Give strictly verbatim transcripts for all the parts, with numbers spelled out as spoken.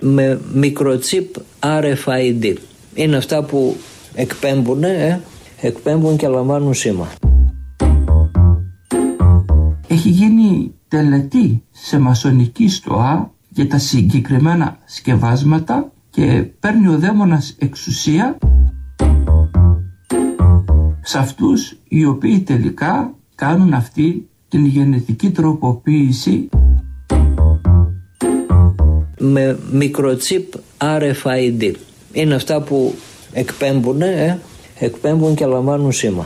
με μικροτσίπ αρ εφ άι ντι. Είναι αυτά που εκπέμπουν, ε, εκπέμπουν και λαμβάνουν σήμα. Έχει γίνει τελετή σε μασονική στοά για τα συγκεκριμένα σκευάσματα και παίρνει ο δαίμονας εξουσία σε αυτούς οι οποίοι τελικά κάνουν αυτή την γενετική τροποποίηση με μικροτσίπ αρ εφ άι ντι. Είναι αυτά που εκπέμπουν, ε, εκπέμπουν και λαμβάνουν σήμα.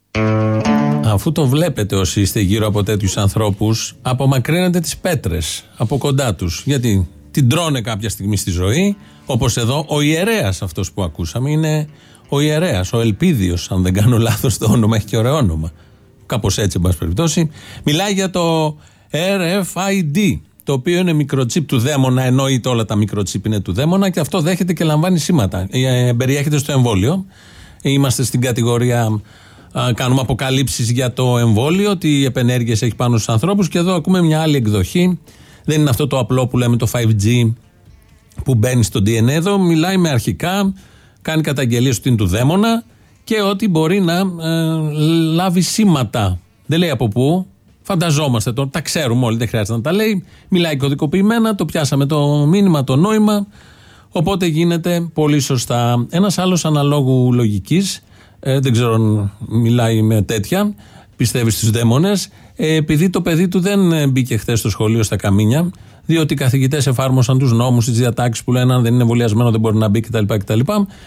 Αφού το βλέπετε όσοι είστε γύρω από τέτοιους ανθρώπους, απομακρύνετε τις πέτρες από κοντά τους. Γιατί την τρώνε κάποια στιγμή στη ζωή, όπως εδώ ο ιερέας αυτός που ακούσαμε είναι ο ιερέας, ο Ελπίδιος, αν δεν κάνω λάθος το όνομα, έχει και ωραίο όνομα. Κάπως έτσι, εν πάση περιπτώσει. Μιλάει για το αρ εφ άι ντι, το οποίο είναι μικροτσίπ του δαίμονα, εννοείται όλα τα μικροτσίπ είναι του δαίμονα και αυτό δέχεται και λαμβάνει σήματα. Ε, περιέχεται στο εμβόλιο. Είμαστε στην κατηγορία, α, κάνουμε αποκαλύψεις για το εμβόλιο, τι επενέργειες έχει πάνω στους ανθρώπους και εδώ ακούμε μια άλλη εκδοχή. Δεν είναι αυτό το απλό που λέμε το φάιβ τζι που μπαίνει στο ντι εν έι, εδώ μιλάει με αρχικά, κάνει καταγγελίες ότι είναι του δαίμονα και ότι μπορεί να ε, λάβει σήματα. Δεν λέει από πού. Φανταζόμαστε τώρα, τα ξέρουμε όλοι, δεν χρειάζεται να τα λέει. Μιλάει κωδικοποιημένα, το πιάσαμε το μήνυμα, το νόημα. Οπότε γίνεται πολύ σωστά. Ένας άλλος αναλόγου λογικής, ε, δεν ξέρω αν μιλάει με τέτοια, πιστεύει στους δαίμονες, ε, επειδή το παιδί του δεν μπήκε χθες στο σχολείο στα Καμίνια, διότι οι καθηγητές εφάρμοσαν τους νόμους, τις διατάξεις που λένε αν δεν είναι εμβολιασμένο δεν μπορεί να μπει κτλ. κτλ.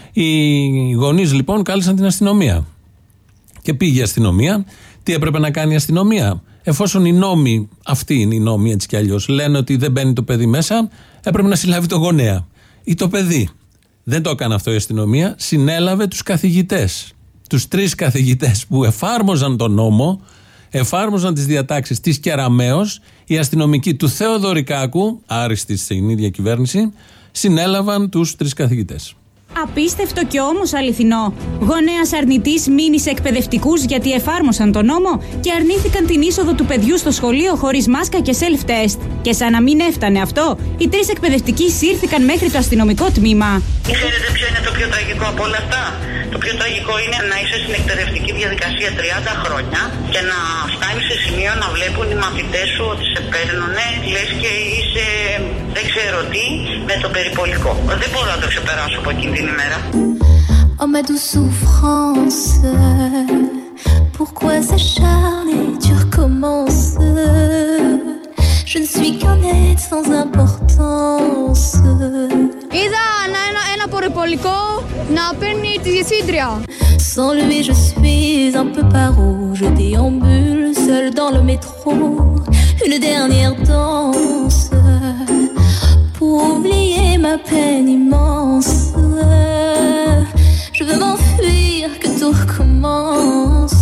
Οι γονείς λοιπόν κάλεσαν την αστυνομία. Και πήγε η αστυνομία. Τι έπρεπε να κάνει η αστυνομία? Εφόσον οι νόμοι, αυτοί είναι οι νόμοι έτσι κι αλλιώς, λένε ότι δεν μπαίνει το παιδί μέσα, έπρεπε να συλλάβει το γονέα ή το παιδί. Δεν το έκανε αυτό η αστυνομία, συνέλαβε τους καθηγητές. Τους τρεις καθηγητές που εφάρμοζαν τον νόμο, εφάρμοζαν τις διατάξεις της Κεραμέως, οι αστυνομικοί του Θεοδωρικάκου, άριστοι στην ίδια κυβέρνηση, συνέλαβαν τους τρεις καθηγητές. Απίστευτο και όμως αληθινό. Γονέας αρνητής μείνει σε εκπαιδευτικούς γιατί εφάρμοσαν τον νόμο και αρνήθηκαν την είσοδο του παιδιού στο σχολείο χωρίς μάσκα και self-test. Και σαν να μην έφτανε αυτό, οι τρεις εκπαιδευτικοί σύρθηκαν μέχρι το αστυνομικό τμήμα. Ξέρετε ποιο είναι το πιο τραγικό από όλα αυτά? Το πιο τραγικό είναι να είσαι στην εκπαιδευτική διαδικασία τριάντα χρόνια και να φτάνεις σε σημείο να βλέπουν οι μαθητές σου ότι σε παίρνουνε, λες και είσαι δεν ξέρω τι, με το περιπολικό. Δεν μπορώ να το ξεπεράσω από εκείνη την ημέρα. Oh ma douce souffrance, pourquoi s'acharner, tu recommences. Je ne suis qu'un être sans importance. Είδα ένα, ένα, ένα περιπολικό να παίρνει τη διευθύντρια. Sans lui je suis un peu paro. Je déambule seul dans le métro. Une dernière danse pour oublier ma peine immense. Je veux m'enfuir, que tout recommence.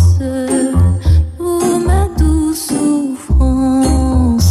Oh ma douce souffrance.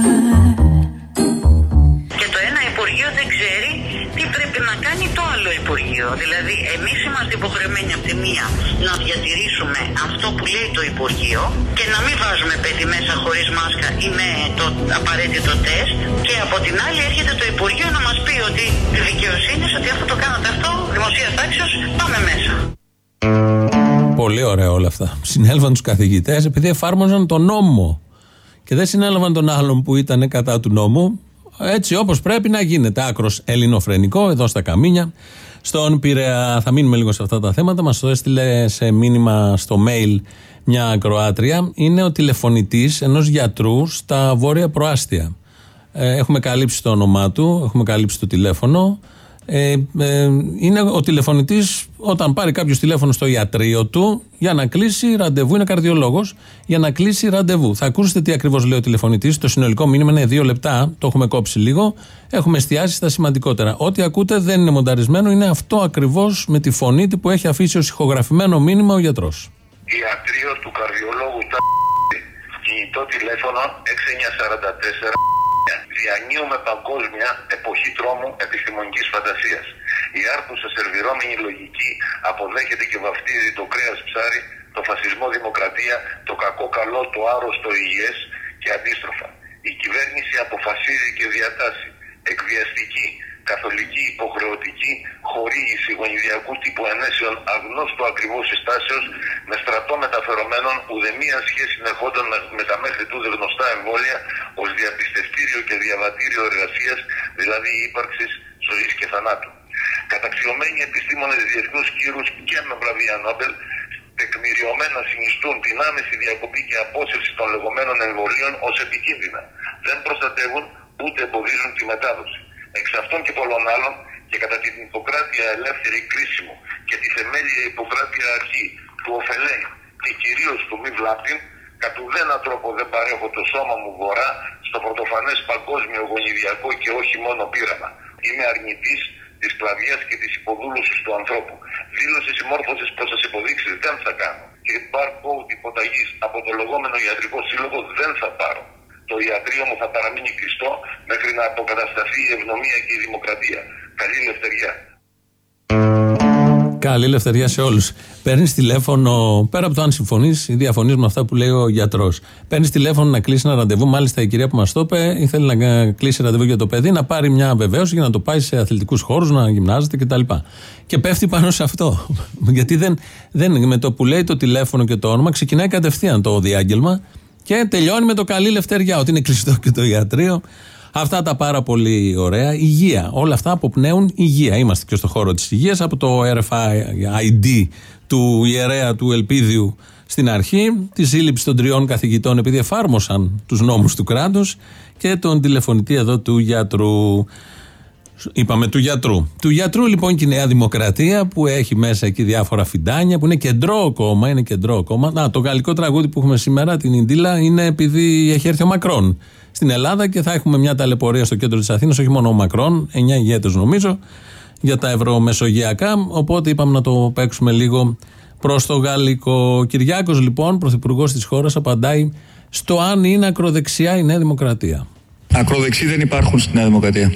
Και το ένα Υπουργείο δεν ξέρει τι πρέπει να κάνει το άλλο Υπουργείο. Δηλαδή εμείς είμαστε υποχρεωμένοι από τη μία να διατηρήσουμε αυτό που λέει το Υπουργείο και να μην βάζουμε παιδί μέσα χωρίς μάσκα ή με το απαραίτητο τεστ, και από την άλλη έρχεται το Υπουργείο να μας πει ότι τη δικαιοσύνη, ότι αφού το κάνατε αυτό δημοσίας τάξεως, πάμε μέσα. Πολύ ωραία όλα αυτά. Συνέλαβαν τους καθηγητές επειδή εφάρμοζαν τον νόμο και δεν συνέλαβαν τον άλλον που ήταν κατά του νόμου. Έτσι όπως πρέπει να γίνεται. Άκρος ελληνοφρενικό εδώ στα Καμίνια. Στον Πειραιά θα μείνουμε λίγο σε αυτά τα θέματα. Μας το έστειλε σε μήνυμα στο mail μια ακροάτρια. Είναι ο τηλεφωνητής ενός γιατρού στα Βόρεια Προάστια. Ε, έχουμε καλύψει το όνομά του, έχουμε καλύψει το τηλέφωνο. Ε, ε, είναι ο τηλεφωνητής όταν πάρει κάποιος τηλέφωνο στο ιατρείο του για να κλείσει ραντεβού, είναι καρδιολόγος, για να κλείσει ραντεβού. Θα ακούσετε τι ακριβώς λέει ο τηλεφωνητής. Το συνολικό μήνυμα είναι δύο λεπτά, το έχουμε κόψει λίγο. Έχουμε εστιάσει στα σημαντικότερα. Ό,τι ακούτε δεν είναι μονταρισμένο, είναι αυτό ακριβώς με τη φωνή που έχει αφήσει ως ηχογραφημένο μήνυμα ο γιατρός. Ιατρείο του καρδιολόγου τα κινητό τηλέφωνο έξι εννιά τέσσερα τέσσερα. Διανύουμε παγκόσμια εποχή τρόμου επιστημονικής φαντασίας. Η άρτουσα σερβιρόμενη λογική αποδέχεται και βαφτίζει το κρέας ψάρι, το φασισμό δημοκρατία, το κακό καλό, το άρρωστο υγιές και αντίστροφα. Η κυβέρνηση αποφασίζει και διατάσσει εκβιαστική, καθολική υποχρεωτική χορήγηση γονιδιακού τύπου ενέσεων αγνώστου ακριβώς συστάσεως με στρατό μεταφερομένων ουδεμία σχέση συνεχόντων με τα μέχρι τούδε γνωστά εμβόλια ως διαπιστευτήριο και διαβατήριο εργασίας, δηλαδή ύπαρξης ζωής και θανάτου. Καταξιωμένοι επιστήμονες διεθνούς κύρους και με βραβεία Νόμπελ τεκμηριωμένα συνιστούν την άμεση διακοπή και απόσυρση των λεγόμενων εμβολίων ως επικίνδυνα. Δεν προστατεύουν ούτε εμποδίζουν τη μετάδοση. Εξ αυτών και πολλών άλλων και κατά την υποκράτεια ελεύθερη κρίσιμο και τη θεμέλια υποκράτεια αρχή του ωφελέν και κυρίως του μη βλάπτην, κατ' ουδένα τρόπο δεν παρέχω το σώμα μου βορρά στο πρωτοφανές παγκόσμιο γονιδιακό και όχι μόνο πείραμα. Είμαι αρνητής της σκλαβιάς και της υποδούλωσης του ανθρώπου. Δήλωση συμμόρφωσης προς τις υποδείξεις δεν θα κάνω. Και barcode υποταγής από το λεγόμενο ιατρικό σύλλογο δεν θα πάρω. Το ιατρείο μου θα παραμείνει κλειστό μέχρι να αποκατασταθεί η ευνομία και η δημοκρατία. Καλή ελευθεριά. Καλή ελευθερία σε όλους. Παίρνεις τηλέφωνο, πέρα από το αν συμφωνείς ή διαφωνείς με αυτά που λέει ο γιατρός. Παίρνεις τηλέφωνο να κλείσει ένα ραντεβού. Μάλιστα η κυρία που μας το είπε ήθελε να κλείσει ραντεβού για το παιδί, να πάρει μια βεβαίωση για να το πάει σε αθλητικούς χώρους, να γυμνάζεται κτλ. Και πέφτει πάνω σε αυτό. Γιατί δεν, δεν, με το που λέει το τηλέφωνο και το όνομα, ξεκινάει κατευθείαν το διάγγελμα και τελειώνει με το καλή ελευθεριά. Ότι είναι κλειστό και το ιατρείο. Αυτά τα πάρα πολύ ωραία. Υγεία. Όλα αυτά αποπνέουν υγεία. Είμαστε και στο χώρο της υγείας από το αρ εφ άι ντι του ιερέα του Ελπίδιου στην αρχή, τη σύλληψη των τριών καθηγητών επειδή εφάρμοσαν τους νόμους του κράτους και τον τηλεφωνητή εδώ του γιατρού. Είπαμε του γιατρού. Του γιατρού λοιπόν και η Νέα Δημοκρατία που έχει μέσα εκεί διάφορα φιντάνια, που είναι κεντρό κόμμα. Είναι κεντρό κόμμα. Να, το γαλλικό τραγούδι που έχουμε σήμερα, την Ιντίλα, είναι επειδή έχει έρθει ο Μακρόν στην Ελλάδα και θα έχουμε μια ταλαιπωρία στο κέντρο της Αθήνας, όχι μόνο ο Μακρόν, εννιά ηγέτες νομίζω, για τα ευρωμεσογειακά. Οπότε είπαμε να το παίξουμε λίγο προς το γαλλικό. Κυριάκος λοιπόν, πρωθυπουργός της χώρας, απαντάει στο αν είναι ακροδεξιά η Νέα Δημοκρατία. Ακροδεξιοί δεν υπάρχουν στη Νέα Δημοκρατία.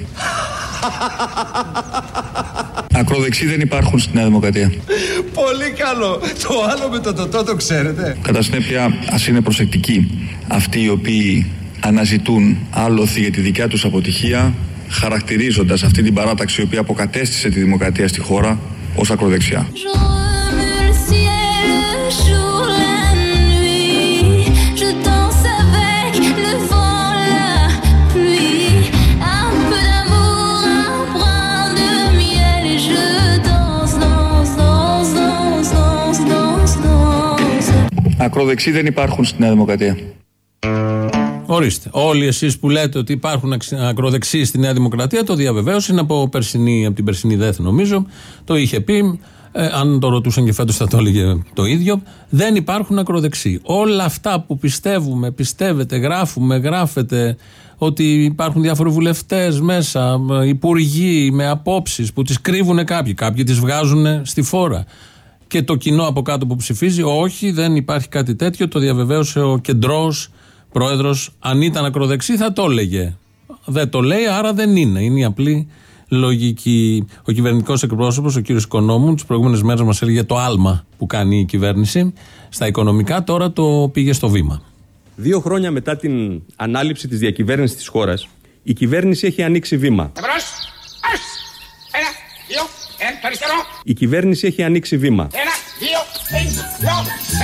Ακροδεξιοί δεν υπάρχουν στη Νέα Δημοκρατία. Πολύ καλό. Το άλλο με το τοτό το ξέρετε. Κατά συνέπεια, ας είναι προσεκτικοί αυτοί οι οποίοι αναζητούν άλοθη για τη δικιά τους αποτυχία, χαρακτηρίζοντας αυτή την παράταξη η οποία αποκατέστησε τη δημοκρατία στη χώρα ως ακροδεξιά. Ακροδεξιοί δεν υπάρχουν στη Νέα Δημοκρατία. Ορίστε. Όλοι εσείς που λέτε ότι υπάρχουν ακροδεξιοί στη Νέα Δημοκρατία, το διαβεβαίωσε, είναι από, περσινή, από την περσινή ΔΕΘ νομίζω, το είχε πει. Ε, αν το ρωτούσαν και φέτος θα το έλεγε το ίδιο. Δεν υπάρχουν ακροδεξιοί. Όλα αυτά που πιστεύουμε, πιστεύετε, γράφουμε, γράφετε ότι υπάρχουν διάφοροι βουλευτές μέσα, υπουργοί με απόψεις που τις κρύβουν κάποιοι, κάποιοι τις βγάζουν στη φόρα. Και το κοινό από κάτω που ψηφίζει, όχι, δεν υπάρχει κάτι τέτοιο, το διαβεβαίωσε ο κεντρός πρόεδρος. Αν ήταν ακροδεξί θα το έλεγε. Δεν το λέει, άρα δεν είναι. Είναι η απλή λογική. Ο κυβερνητικός εκπρόσωπος, ο κύριος Οικονόμου, τις προηγούμενες μέρες μας έλεγε το άλμα που κάνει η κυβέρνηση στα οικονομικά, τώρα το πήγε στο βήμα. Δύο χρόνια μετά την ανάληψη της διακυβέρνησης της χώρας, η κυβέρνηση έχει ανοίξει βήμα. Εμπρός, ένα, δύο, ένα, το αριστερό. Η κυβέρνηση έχει ανοίξει βήμα. Ένα, δύο, ένα, δύο,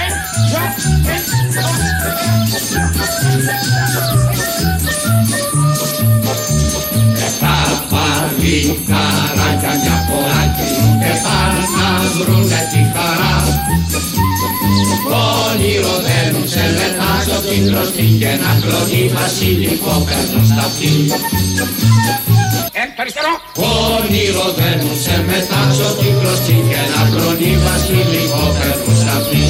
καράκια μια φοράκι και πάνε να βρουνε τη χαρά. Όνειρο δένουν σε μετάξω την κλωστή και να κλονεί βασιλικό παίρνω στα αυτή. Εν το αριστερό. Όνειρο δένουν σε μετάξω την κλωστή και να κλονεί βασιλικό παίρνω στα αυτή.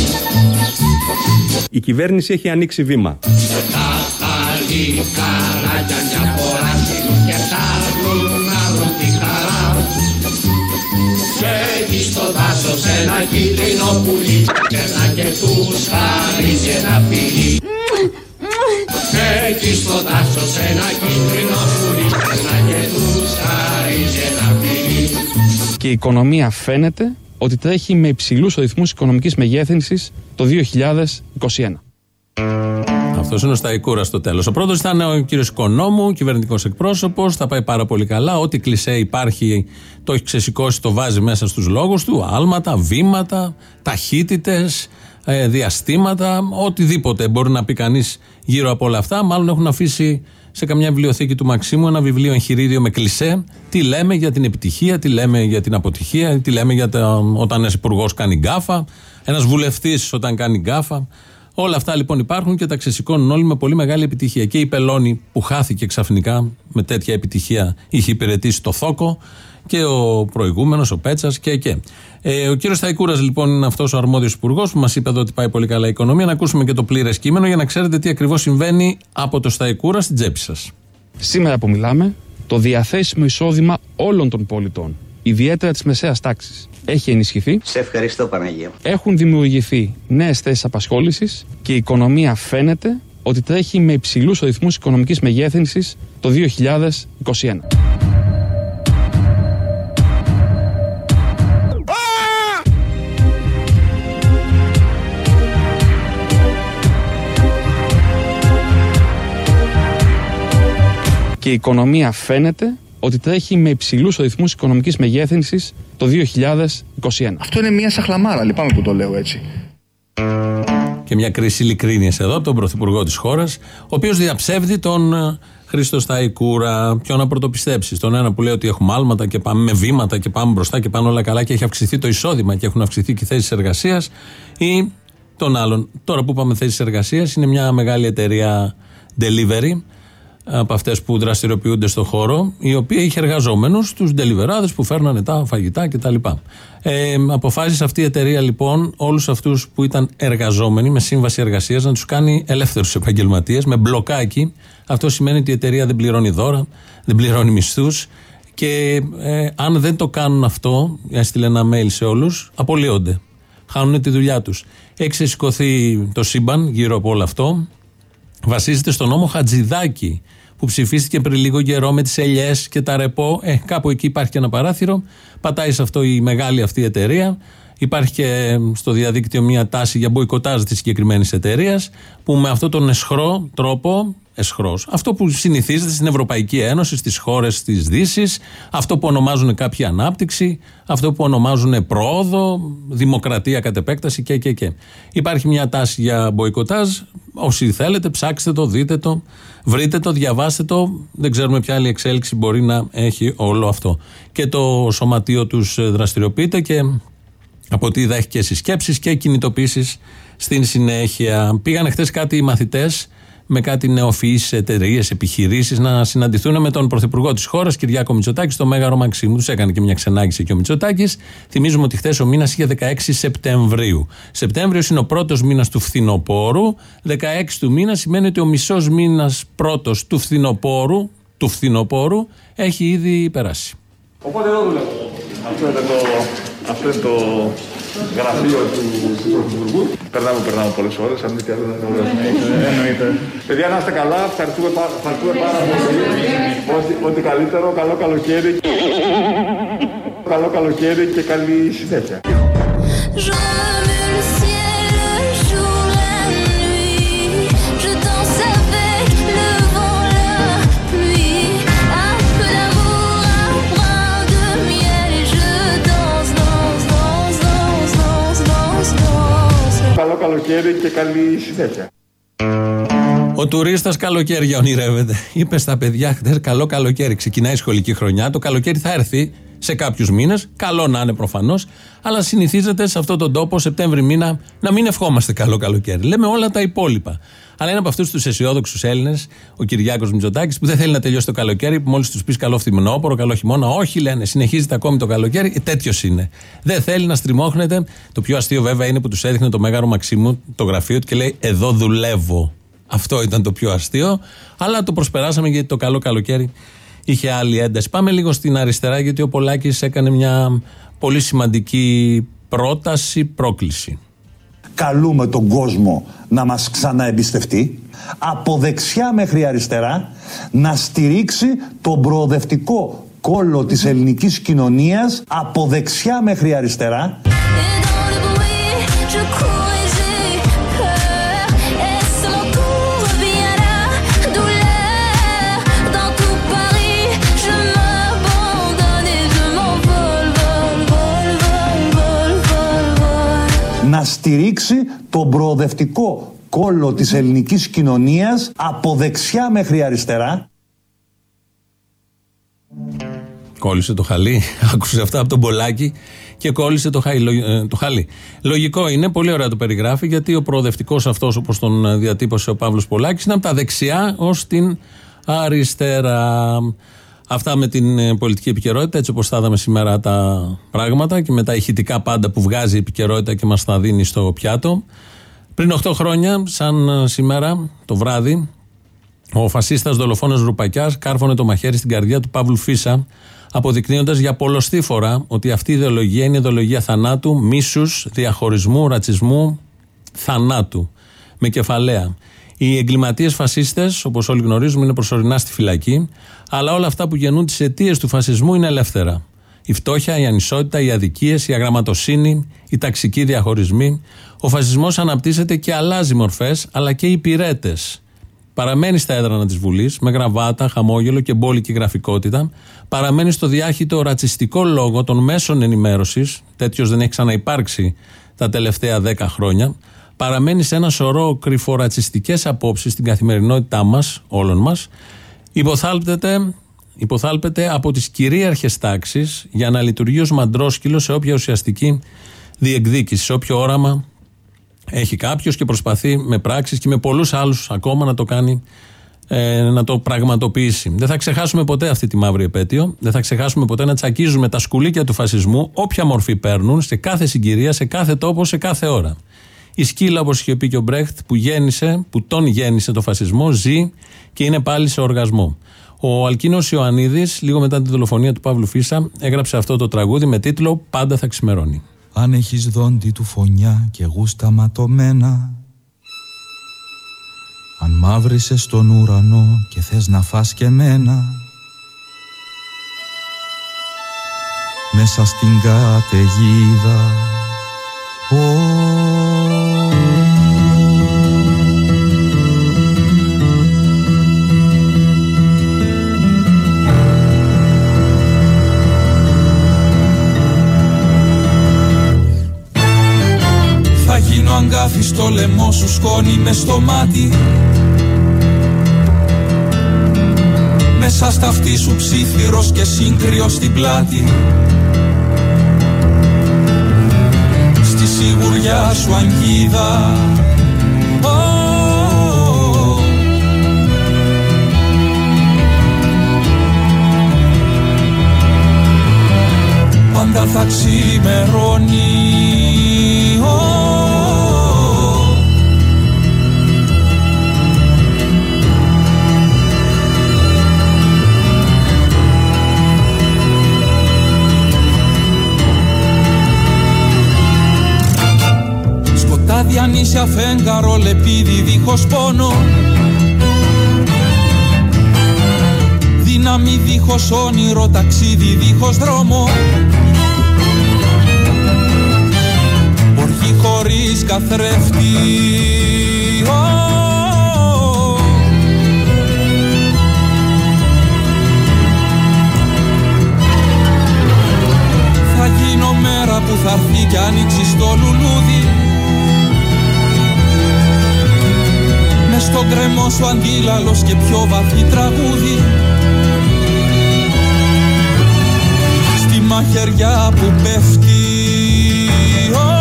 Η κυβέρνηση έχει ανοίξει βήμα. Τα χαλί καράκια μια φοράκι και τα βρουν να βρουν τη χαρά. Και εκεί στο δάσος ένα κίτρινο πουλί και να και τους χαρίζει ένα φιλί. Και εκεί στο δάσος ένα κίτρινο πουλί και να και τους χαρίζει ένα φιλί. Και η οικονομία φαίνεται ότι τρέχει με υψηλούς ρυθμούς οικονομικής μεγέθυνσης το δύο χιλιάδες είκοσι ένα. Αυτός είναι ο Σταϊκούρας στο τέλος. Ο πρώτος ήταν ο κύριος Οικονόμου, κυβερνητικός εκπρόσωπος. Θα πάει πάρα πολύ καλά. Ό,τι κλισέ υπάρχει το έχει ξεσηκώσει, το βάζει μέσα στους λόγους του. Άλματα, βήματα, ταχύτητες, διαστήματα, οτιδήποτε μπορεί να πει κανείς γύρω από όλα αυτά. Μάλλον έχουν αφήσει σε καμιά βιβλιοθήκη του Μαξίμου ένα βιβλίο εγχειρίδιο με κλισέ. Τι λέμε για την επιτυχία, τι λέμε για την αποτυχία, τι λέμε για τα, όταν ένας υπουργός κάνει γκάφα, ένας βουλευτής όταν κάνει γκάφα. Όλα αυτά λοιπόν υπάρχουν και τα ξεσηκώνουν όλοι με πολύ μεγάλη επιτυχία. Και η Πελώνη που χάθηκε ξαφνικά με τέτοια επιτυχία είχε υπηρετήσει το Θόκο, και ο προηγούμενος, ο Πέτσας και και. Ε, ο κύριος Σταϊκούρας λοιπόν είναι αυτός ο αρμόδιος υπουργός που μας είπε εδώ ότι πάει πολύ καλά η οικονομία. Να ακούσουμε και το πλήρες κείμενο για να ξέρετε τι ακριβώς συμβαίνει από το Σταϊκούρα στην τσέπη σας. Σήμερα που μιλάμε, το διαθέσιμο εισόδημα όλων των πολιτών, ιδιαίτερα της μεσαίας τάξης, έχει ενισχυθεί. Σε ευχαριστώ, Παναγία. Έχουν δημιουργηθεί νέες θέσεις απασχόλησης και η οικονομία φαίνεται ότι τρέχει με υψηλούς ρυθμούς οικονομικής μεγέθυνσης το δύο χιλιάδες είκοσι ένα. Και η οικονομία φαίνεται ότι τρέχει με υψηλούς ρυθμούς οικονομικής μεγέθυνσης το δύο χιλιάδες είκοσι ένα. Αυτό είναι μια σαχλαμάρα, λυπάμαι που το λέω έτσι. Και μια κρίση ειλικρίνειας εδώ από τον Πρωθυπουργό της χώρας, ο οποίος διαψεύδει τον Χρήστο Σταϊκούρα. Ποιο να πρωτοπιστέψει, τον ένα που λέει ότι έχουμε άλματα και πάμε με βήματα και πάμε μπροστά και πάνε όλα καλά και έχει αυξηθεί το εισόδημα και έχουν αυξηθεί και οι θέσεις εργασίας, ή τον άλλον. Τώρα που είπαμε θέσεις εργασίας, είναι μια μεγάλη εταιρεία delivery, από αυτές που δραστηριοποιούνται στο χώρο, η οποία είχε εργαζόμενους, τους ντελιβεράδες που φέρνανε τα φαγητά κτλ. Ε, αποφάσισε αυτή η εταιρεία λοιπόν όλους αυτούς που ήταν εργαζόμενοι με σύμβαση εργασίας να τους κάνει ελεύθερους επαγγελματίες με μπλοκάκι. Αυτό σημαίνει ότι η εταιρεία δεν πληρώνει δώρα, δεν πληρώνει μισθούς και ε, αν δεν το κάνουν αυτό, έστειλε ένα mail σε όλους, απολύονται. Χάνουν τη δουλειά τους. Έχει ξεσηκωθεί το σύμπαν γύρω από όλο αυτό. Βασίζεται στον νόμο Χατζηδάκη που ψηφίστηκε πριν λίγο καιρό με τις ελιές και τα ρεπό. Ε, κάπου εκεί υπάρχει και ένα παράθυρο. Πατάει σε αυτό η μεγάλη αυτή εταιρεία. Υπάρχει και στο διαδίκτυο μια τάση για μποϊκοτάζ της συγκεκριμένης εταιρείας που με αυτόν τον εσχρό τρόπο, εσχρός, αυτό που συνηθίζεται στην Ευρωπαϊκή Ένωση, στις χώρες της Δύσης, αυτό που ονομάζουν κάποιοι ανάπτυξη, αυτό που ονομάζουν πρόοδο, δημοκρατία κατ' επέκταση και, και, και. Υπάρχει μια τάση για μποϊκοτάζ. Όσοι θέλετε, ψάξτε το, δείτε το, βρείτε το, διαβάστε το. Δεν ξέρουμε ποια άλλη εξέλιξη μπορεί να έχει όλο αυτό. Και το σωματείο τους δραστηριοποιείται και από ό,τι είδα έχει και συσκέψεις και κινητοποίησεις στην συνέχεια. Πήγαν χτες κάτι οι μαθητές με κάτι νεοφυείς εταιρείες, επιχειρήσεις να συναντηθούν με τον Πρωθυπουργό της χώρας, Κυριάκο Μητσοτάκη, στο Μέγαρο Μαξίμου. Τους έκανε και μια ξενάγηση και ο Μητσοτάκης. Θυμίζουμε ότι χθες ο μήνας είχε δεκαέξι Σεπτεμβρίου. Σεπτέμβριος είναι ο πρώτος μήνας του φθινοπόρου. δεκαέξι του μήνα σημαίνει ότι ο μισός μήνας πρώτος του φθινοπόρου, του φθινοπόρου έχει ήδη περάσει. Οπότε εδώ δουλεύω. Αυτό είναι το, αυτό είναι το γραφείο του, του Πρωθυπουργού. Περνάμε, περνάμε πολλές ώρες, αν μη τι άλλο να το εννοείται. Παιδιά, να είστε καλά, ευχαριστούμε, ευχαριστούμε πάρα πολύ. Ό,τι, ό,τι καλύτερο, καλό καλοκαίρι. Καλό καλοκαίρι και καλή συνέχεια. Καλό καλοκαίρι και καλή συνέχεια. Ο τουρίστας καλοκαίρια ονειρεύεται. Είπε στα παιδιά χτες καλό καλοκαίρι. Ξεκινάει η σχολική χρονιά. Το καλοκαίρι θα έρθει σε κάποιους μήνες. Καλό να είναι προφανώς. Αλλά συνηθίζεται σε αυτόν τον τόπο, Σεπτέμβρη μήνα, να μην ευχόμαστε καλό καλοκαίρι. Λέμε όλα τα υπόλοιπα. Αλλά είναι από αυτούς τους αισιόδοξους Έλληνες, ο Κυριάκος Μητσοτάκης, που δεν θέλει να τελειώσει το καλοκαίρι, που μόλις τους πεις καλό φθινόπωρο, καλό χειμώνα. Όχι, λένε, συνεχίζεται ακόμη το καλοκαίρι. Ε, τέτοιος είναι. Δεν θέλει να στριμώχνεται. Το πιο αστείο βέβαια είναι που τους έδειχνε το Μέγαρο Μαξίμου, το γραφείο του και λέει: εδώ δουλεύω. Αυτό ήταν το πιο αστείο. Αλλά το προσπεράσαμε γιατί το καλό καλοκαίρι είχε άλλη ένταση. Πάμε λίγο στην αριστερά, γιατί ο Πολάκης έκανε μια πολύ σημαντική πρόταση, πρόκληση. Καλούμε τον κόσμο να μας ξαναεμπιστευτεί, από δεξιά μέχρι αριστερά, να στηρίξει τον προοδευτικό κόλο της ελληνικής κοινωνίας, από δεξιά μέχρι αριστερά. να στηρίξει τον προοδευτικό κόλλο της ελληνικής κοινωνίας από δεξιά μέχρι αριστερά. Κόλλησε το χαλί, άκουσε αυτά από τον Πολάκη και κόλλησε το, χαϊ, το χαλί. Λογικό είναι, πολύ ωραία το περιγράφει, γιατί ο προοδευτικός αυτός, όπως τον διατύπωσε ο Παύλος Πολάκης, είναι από τα δεξιά ως την αριστερά. Αυτά με την πολιτική επικαιρότητα, έτσι όπως θα είδαμε σήμερα τα πράγματα και με τα ηχητικά πάντα που βγάζει η επικαιρότητα και μας τα δίνει στο πιάτο. Πριν οκτώ χρόνια, σαν σήμερα το βράδυ, ο φασίστας δολοφόνος Ρουπακιάς κάρφωνε το μαχαίρι στην καρδιά του Παύλου Φίσα, αποδεικνύοντας για πολλοστή φορά ότι αυτή η ιδεολογία είναι ιδεολογία θανάτου, μίσους, διαχωρισμού, ρατσισμού, θανάτου, με κεφαλαία. Οι εγκληματίες φασίστες, όπως όλοι γνωρίζουμε, είναι προσωρινά στη φυλακή, αλλά όλα αυτά που γεννούν τις αιτίες του φασισμού είναι ελεύθερα. Η φτώχεια, η ανισότητα, οι αδικίες, η αγραμματοσύνη, οι ταξικοί διαχωρισμοί. Ο φασισμός αναπτύσσεται και αλλάζει μορφές, αλλά και υπηρέτες. Παραμένει στα έδρανα της Βουλής, με γραβάτα, χαμόγελο και μπόλικη γραφικότητα. Παραμένει στο διάχυτο ρατσιστικό λόγο των μέσων ενημέρωσης, τέτοιος δεν έχει ξαναυπάρξει τα τελευταία δέκα χρόνια. Παραμένει σε ένα σωρό κρυφορατσιστικές απόψεις στην καθημερινότητά μας, όλων μας. Υποθάλπτεται, υποθάλπεται από τις κυρίαρχες τάξεις για να λειτουργεί ως μαντρόσκυλο σε όποια ουσιαστική διεκδίκηση, σε όποιο όραμα έχει κάποιος και προσπαθεί με πράξεις και με πολλούς άλλους ακόμα να το κάνει, ε, να το πραγματοποιήσει. Δεν θα ξεχάσουμε ποτέ αυτή τη μαύρη επέτειο. Δεν θα ξεχάσουμε ποτέ να τσακίζουμε τα σκουλίκια του φασισμού, όποια μορφή παίρνουν, σε κάθε συγκυρία, σε κάθε τόπο, σε κάθε ώρα. Η σκύλα, όπως είχε πει και ο Μπρέχτ, που γέννησε, που τον γέννησε το φασισμό, ζει και είναι πάλι σε οργασμό. Ο Αλκίνος Ιωαννίδης, λίγο μετά τη δολοφονία του Παύλου Φίσα, έγραψε αυτό το τραγούδι με τίτλο «Πάντα θα ξημερώνει». Αν έχεις δόντι του φωνιά και γούστα ματωμένα, αν μαύρισες τον ουρανό και θες να φας και μένα, μέσα στην καταιγίδα, oh. Θα γίνω αγκάθι στο λαιμό σου, σκόνη μες στο μάτι, μέσα στα αυτή σου ψήθυρος και σύγκριος στην πλάτη, στη σιγουριά σου αγγίδα, oh. Πάντα θα ξημερώνει, oh. Σκοτάδι ανήσια φέγγαρο, λεπίδι δίχως πόνο, δύναμη δίχως όνειρο, ταξίδι δίχως δρόμο, οργή χωρίς καθρέφτη, oh. Θα γίνω μέρα που θα έρθει κι ανοίξει στο λουλούδι, μες στον κρεμό σου αντίλαλος και πιο βαθύ τραγούδι, στη μαχαιριά που πέφτει, oh.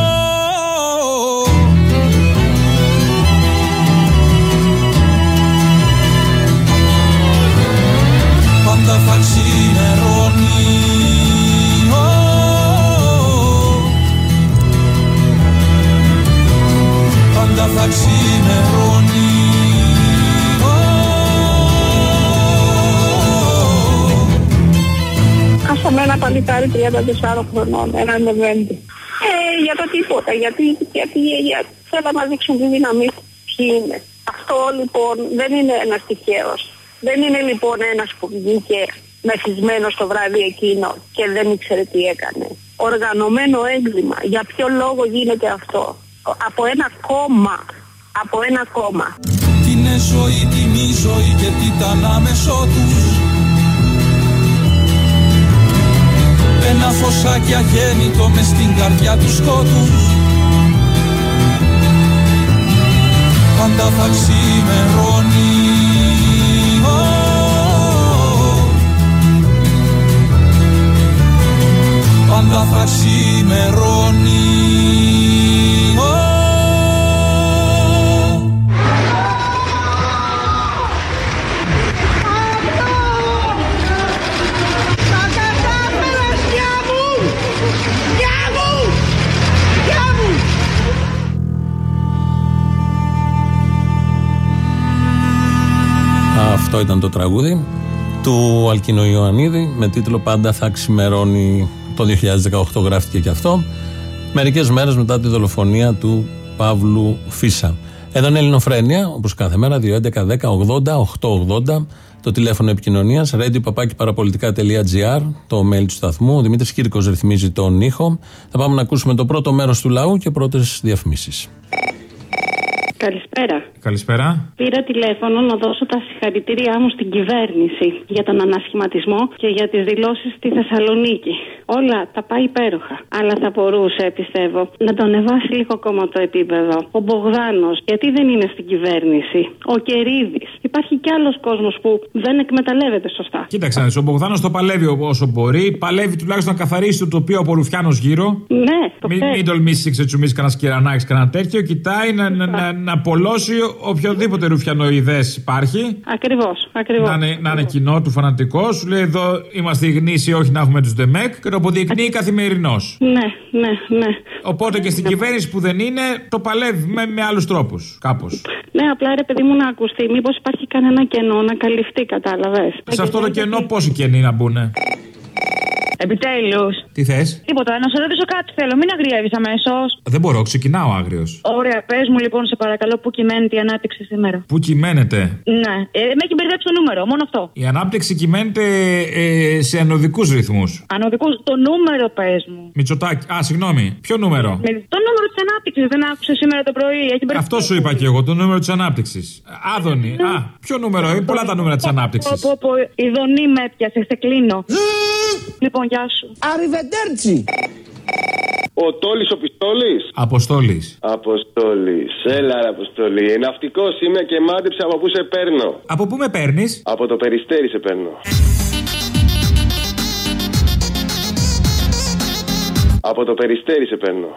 Πάντα θα ξημερώνει, oh. Πάντα θα ξημερώνει, με ένα παλικάρι τριάντα τεσσάρων χρονών, ένα ενενήντα. Ε, για το τίποτα, γιατί, γιατί για, θέλω να δείξουν τη δύναμή ποιοι είναι. Αυτό λοιπόν δεν είναι ένας τυχαίος. Δεν είναι λοιπόν ένας που βγήκε μεθυσμένος το βράδυ εκείνο και δεν ήξερε τι έκανε. Οργανωμένο έγκλημα. Για ποιο λόγο γίνεται αυτό? Από ένα κόμμα. Από ένα κόμμα. Τι είναι ζωή, τι μη ζωή και τι τα ανάμεσό τους. Ένα φωσάκι αγέννητο μες στην καρδιά του σκότους. πάντα θα ξημερώνει. Πάντα θα ξημερώνει. Αυτό ήταν το τραγούδι του Αλκίνο Ιωαννίδη με τίτλο «Πάντα θα ξημερώνει». Το δύο χιλιάδες δεκαοκτώ γράφτηκε και αυτό, μερικές μέρες μετά τη δολοφονία του Παύλου Φίσα. Εδώ είναι Ελληνοφρένεια, όπως κάθε μέρα, δύο έντεκα δέκα ογδόντα οκτακόσια ογδόντα, το τηλέφωνο επικοινωνίας, radio παπάκι παραπολιτικά τελεία τζι άρ, το mail του σταθμού. Ο Δημήτρης Κύρκος ρυθμίζει τον ήχο. Θα πάμε να ακούσουμε το πρώτο μέρος του λαού και πρώτες διαφημίσεις. Καλησπέρα. Καλησπέρα. Πήρα τηλέφωνο να δώσω τα συγχαρητήριά μου στην κυβέρνηση για τον ανασχηματισμό και για τις δηλώσεις στη Θεσσαλονίκη. Όλα τα πάει υπέροχα. Αλλά θα μπορούσε, πιστεύω, να το ανεβάσει λίγο ακόμα το επίπεδο. Ο Μπογδάνος, γιατί δεν είναι στην κυβέρνηση. Ο Κερίδης. Υπάρχει κι άλλος κόσμος που δεν εκμεταλλεύεται σωστά. Κοίταξε, ο Μπογδάνος το παλεύει όσο μπορεί. Παλεύει τουλάχιστον να καθαρίσει το τοπίο από Ρουφιάνος γύρω. Ναι, το Μην, μην τολμήσει, ξετσουμίσει κανένα κυρανάκι, κανένα τέτοιο. Κοιτάει να, να, να, να απολώσει οποιοδήποτε ρουφιανοειδές υπάρχει. Ακριβώς, ακριβώς. Να είναι, να είναι κοινό του φανατικό. Σου λέει εδώ είμαστε οι γνήσιοι, όχι να έχουμε τους ΔΕΜΕΚ. Και το αποδεικνύει καθημερινώς. Ναι, ναι, ναι. Οπότε και στην ναι. κυβέρνηση που δεν είναι, το παλεύει με, με άλλους τρόπους. Κάπως. Ναι, απλά ρε παιδί μου να ακουστεί. Μήπως υπάρχει κανένα κενό να καλυφθεί, κατάλαβες. Σε αυτό το κενό πόσοι κενοί να μπουνε. Επιτέλους. Τι θες? Τίποτα, να σε ρωτήσω κάτι θέλω, μην αγριεύεις αμέσως. Δεν μπορώ, ξεκινάω άγριος. Ωραία, πες μου λοιπόν σε παρακαλώ πού κυμαίνεται η ανάπτυξη σήμερα. Πού κυμαίνεται? Ναι, ε, με έχει μπερδέψει το νούμερο, μόνο αυτό. Η ανάπτυξη κυμαίνεται ε, σε ανωδικούς ρυθμούς. Ανωδικούς, το νούμερο πες μου. Μητσοτάκη, α, συγγνώμη, ποιο νούμερο? Με, το νούμερο της ανάπτυξης, δεν άκουσε σήμερα το πρωί. Έχει αυτό σου είπα και εγώ, το νούμερο της ανάπτυξης. Άδωνη, α, ποιο νούμερο, είναι πολλά τα νούμερα της ανάπτυξης. Πω, πω, η Δονή με έπιασε, σε κλείνω. Λοιπόν, γεια σου. Αριβεντέρτσι. Ο Τόλης ο Πιστόλης. Αποστόλης. Αποστόλης. Έλα ρε Αποστόλη. Ναυτικός είμαι και μάντεψε από πού σε παίρνω. Από πού με παίρνεις? Από το Περιστέρι σε παίρνω. Από το Περιστέρι σε παίρνω.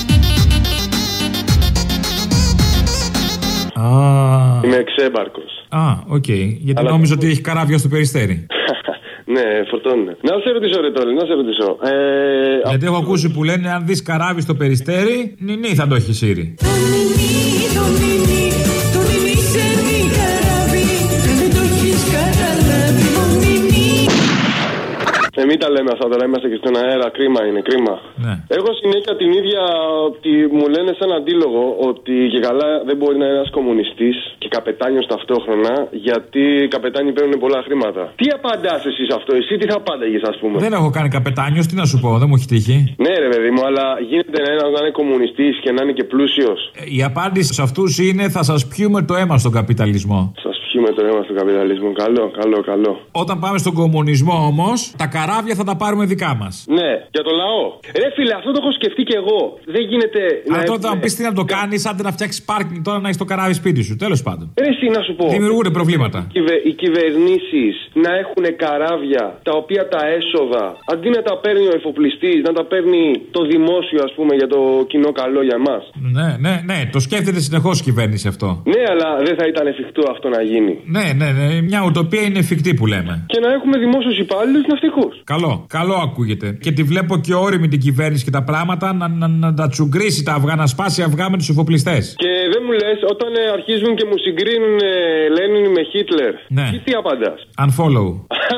Α. Είμαι εξέμπαρκος. Α, οκ. Okay. Γιατί αλλά... νόμιζα ότι έχει καράβια στο Περιστέρι. Ναι, φορτώνουν. Να σε ρωτήσω, ρε Τόλη, να σε ρωτήσω. Ε, Γιατί έχω ακούσει που λένε αν δεις καράβι στο Περιστέρι, νινί θα το έχει σύρει. Το νινί, το νινί, το νινί σέρνει καράβι, δεν το έχεις καταλάβει, το νινί. Ε, μην τα λέμε αυτά τώρα, είμαστε και στον αέρα, κρίμα είναι, κρίμα. Ναι. Έχω συνέχεια την ίδια ότι μου λένε σαν αντίλογο ότι και καλά δεν μπορεί να είναι ένας κομμουνιστής και καπετάνιος ταυτόχρονα, γιατί οι καπετάνοι παίρνουν πολλά χρήματα. Τι απαντάς εσύ σε αυτό, εσύ τι θα απάνταγες, ας πούμε? Δεν έχω κάνει καπετάνιος, τι να σου πω, δεν μου έχει τύχει. Ναι, ρε παιδί μου, αλλά γίνεται ένα να είναι κομμουνιστής και να είναι και πλούσιος. Ε, η απάντηση σε αυτούς είναι θα σας πιούμε το αίμα στον καπιταλισμό. Σας πιούμε το αίμα στον καπιταλισμό. Καλό, καλό, καλό. Όταν πάμε στον κομμουνισμό όμως, τα καράβια θα τα πάρουμε δικά μας. Ναι, για το λαό. Ρε φίλε, αυτό το έχω σκεφτεί και εγώ. Δεν γίνεται. Αλλά τώρα θα μου πεις τι να το κάνεις, άντε να φτιάξεις πάρκινγκ τώρα να έχεις το καράβι σπίτι σου. Τέλος πάντων. Ρε, εσύ να σου πω. Δημιουργούνται προβλήματα. Οι, κυβε... οι κυβερνήσεις να έχουν καράβια τα οποία τα έσοδα αντί να τα παίρνει ο εφοπλιστής, να τα παίρνει το δημόσιο, ας πούμε, για το κοινό καλό για εμάς. Ναι, ναι, ναι. Το σκέφτεται συνεχώς η κυβέρνηση αυτό. Ναι, αλλά δεν θα ήταν εφικτό αυτό να γίνει. Ναι, ναι, ναι. Μια ουτοπία είναι εφικτή που λέμε. Και να έχουμε δημόσιους υπάλληλους ναυτικούς. Καλό, καλό ακούγεται. Και τη βλέπω και όριμη την κυβέρνηση και τα πράγματα να, να, να τα τσουγκρίσει τα αυγά, να σπάσει αυγά με τους εφοπλιστές. Και δεν μου λες, όταν ε, αρχίζουν και μου συγκρίνουν ε, Λένιν με Χίτλερ, ναι. τι, τι απαντάς? Unfollow.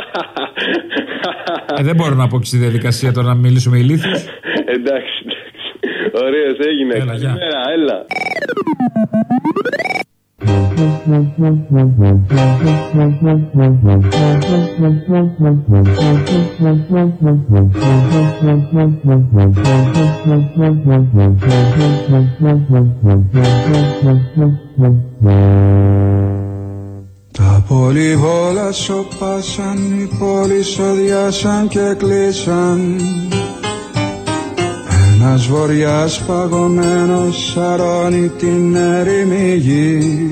ε, δεν μπορώ να πω και στη διαδικασία τώρα να μιλήσω με ηλίθιους. Εντάξει, εντάξει. Ωραίος έγινε. Έλα, καλημέρα, έλα. Τα πολυβόλα σωπάσαν, οι πόλεις οδιάσαν και κλείσαν. Ένας βοριάς παγωμένος σαρώνει την έρημη γη.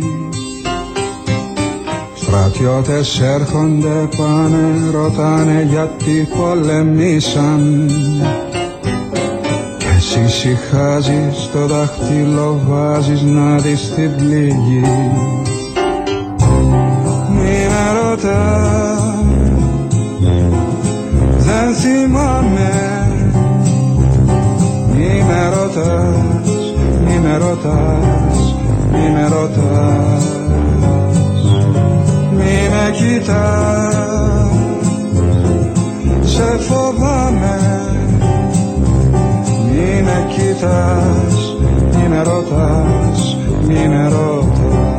Στρατιώτες έρχονται, πάνε, ρωτάνε γιατί πολεμήσαν. Κι εσύ ησυχάζεις, το δάχτυλο βάζεις να δεις την πληγή. Μη με ρωτάς, δεν θυμάμαι. Μη με ρωτάς, μη με ρωτάς, μη με ρωτάς. Μη με κοιτάς, σε φοβάμαι. Μη με κοιτάς, μη με ρωτάς, μη με ρωτάς.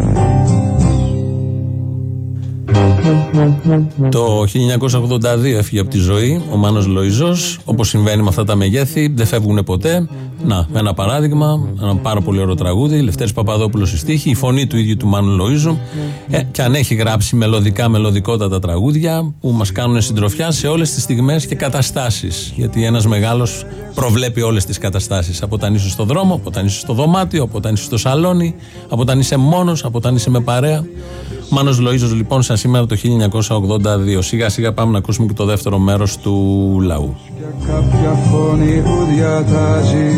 Το χίλια εννιακόσια ογδόντα δύο έφυγε από τη ζωή ο Μάνος Λοΐζος. Όπως συμβαίνει με αυτά τα μεγέθη, δεν φεύγουν ποτέ. Να, ένα παράδειγμα, ένα πάρα πολύ ωραίο τραγούδι. Λευτέρης Παπαδόπουλος στη στίχη, η φωνή του ίδιου του Μάνου Λοΐζου. Ε, και αν έχει γράψει μελωδικά, μελωδικότατα τραγούδια που μας κάνουν συντροφιά σε όλες τις στιγμές και καταστάσεις. Γιατί ένας μεγάλος προβλέπει όλες τις καταστάσεις. Από όταν είσαι στο δρόμο, από όταν είσαι στο δωμάτιο, από όταν είσαι στο σαλόνι, από όταν είσαι μόνος, από όταν είσαι με παρέα. Μάνος Λοΐζος λοιπόν σαν σήμερα το χίλια εννιακόσια ογδόντα δύο. Σιγά σιγά πάμε να ακούσουμε και το δεύτερο μέρος του λαού. Για κάποια φωνή που διατάζει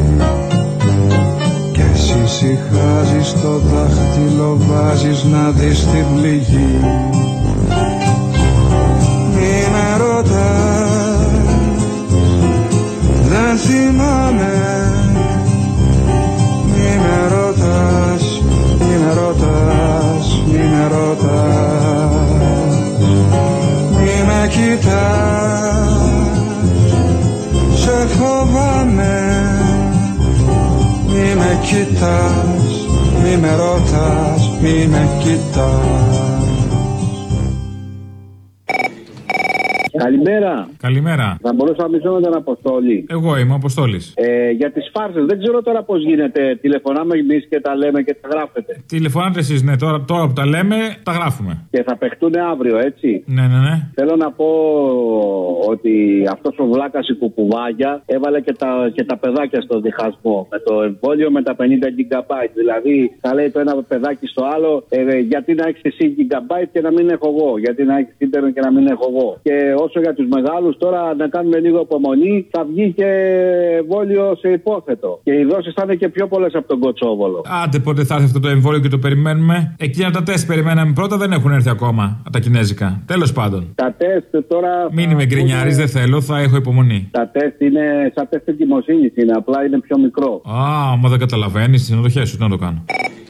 και εσύ ησυχάζεις, το δάχτυλο βάζεις να δεις την πληγή. Μη με ρωτάς, δεν θυμάμαι. Μη με ρωτάς, μη με ρωτάς, μη με ρωτάς. Μη με κοιτάς, σε φοβάμαι. Μη με κοιτάς, μη με ρωτάς, μη με κοιτάς. Καλημέρα. Καλημέρα. Θα μπορούσα να μιλήσω με τον Αποστόλη. Εγώ είμαι ο Αποστόλης. Ε, για τις φάρσες, δεν ξέρω τώρα πώς γίνεται. Τηλεφωνάμε εμείς και τα λέμε και τα γράφετε. Τηλεφωνάτε εσείς, ναι, τώρα, τώρα που τα λέμε, τα γράφουμε. Και θα παιχτούν αύριο, έτσι. Ναι, ναι, ναι. Θέλω να πω ότι αυτός ο βλάκας η κουκουβάγια έβαλε και τα, και τα παιδάκια στο διχασμό. Με το εμβόλιο με τα πενήντα γιγαμπάιτ. Δηλαδή, θα λέει το ένα παιδάκι στο άλλο, ε, γιατί να έχεις εσύ γιγαμπάιτ και να μην έχω εγώ. Γιατί να έχεις ίντερνετ και να μην έχω εγώ. Και όσο για τους μεγάλους, τώρα να κάνουμε λίγο υπομονή, θα βγει και εμβόλιο σε υπόθετο. Και οι δόσεις θα είναι και πιο πολλές από τον Κοτσόβολο. Άντε πότε θα έρθει αυτό το εμβόλιο και το περιμένουμε. Εκείνα τα τεστ περιμέναμε πρώτα, δεν έχουν έρθει ακόμα τα κινέζικα. Τέλος πάντων. Τα τεστ τώρα. Μην είμαι γκρινιάρης, δεν θέλω, θα έχω υπομονή. Τα τεστ είναι σαν τεστ εγκυμοσύνης, είναι απλά είναι πιο μικρό. Α, μα δεν καταλαβαίνεις, να το χέσω, να το κάνω.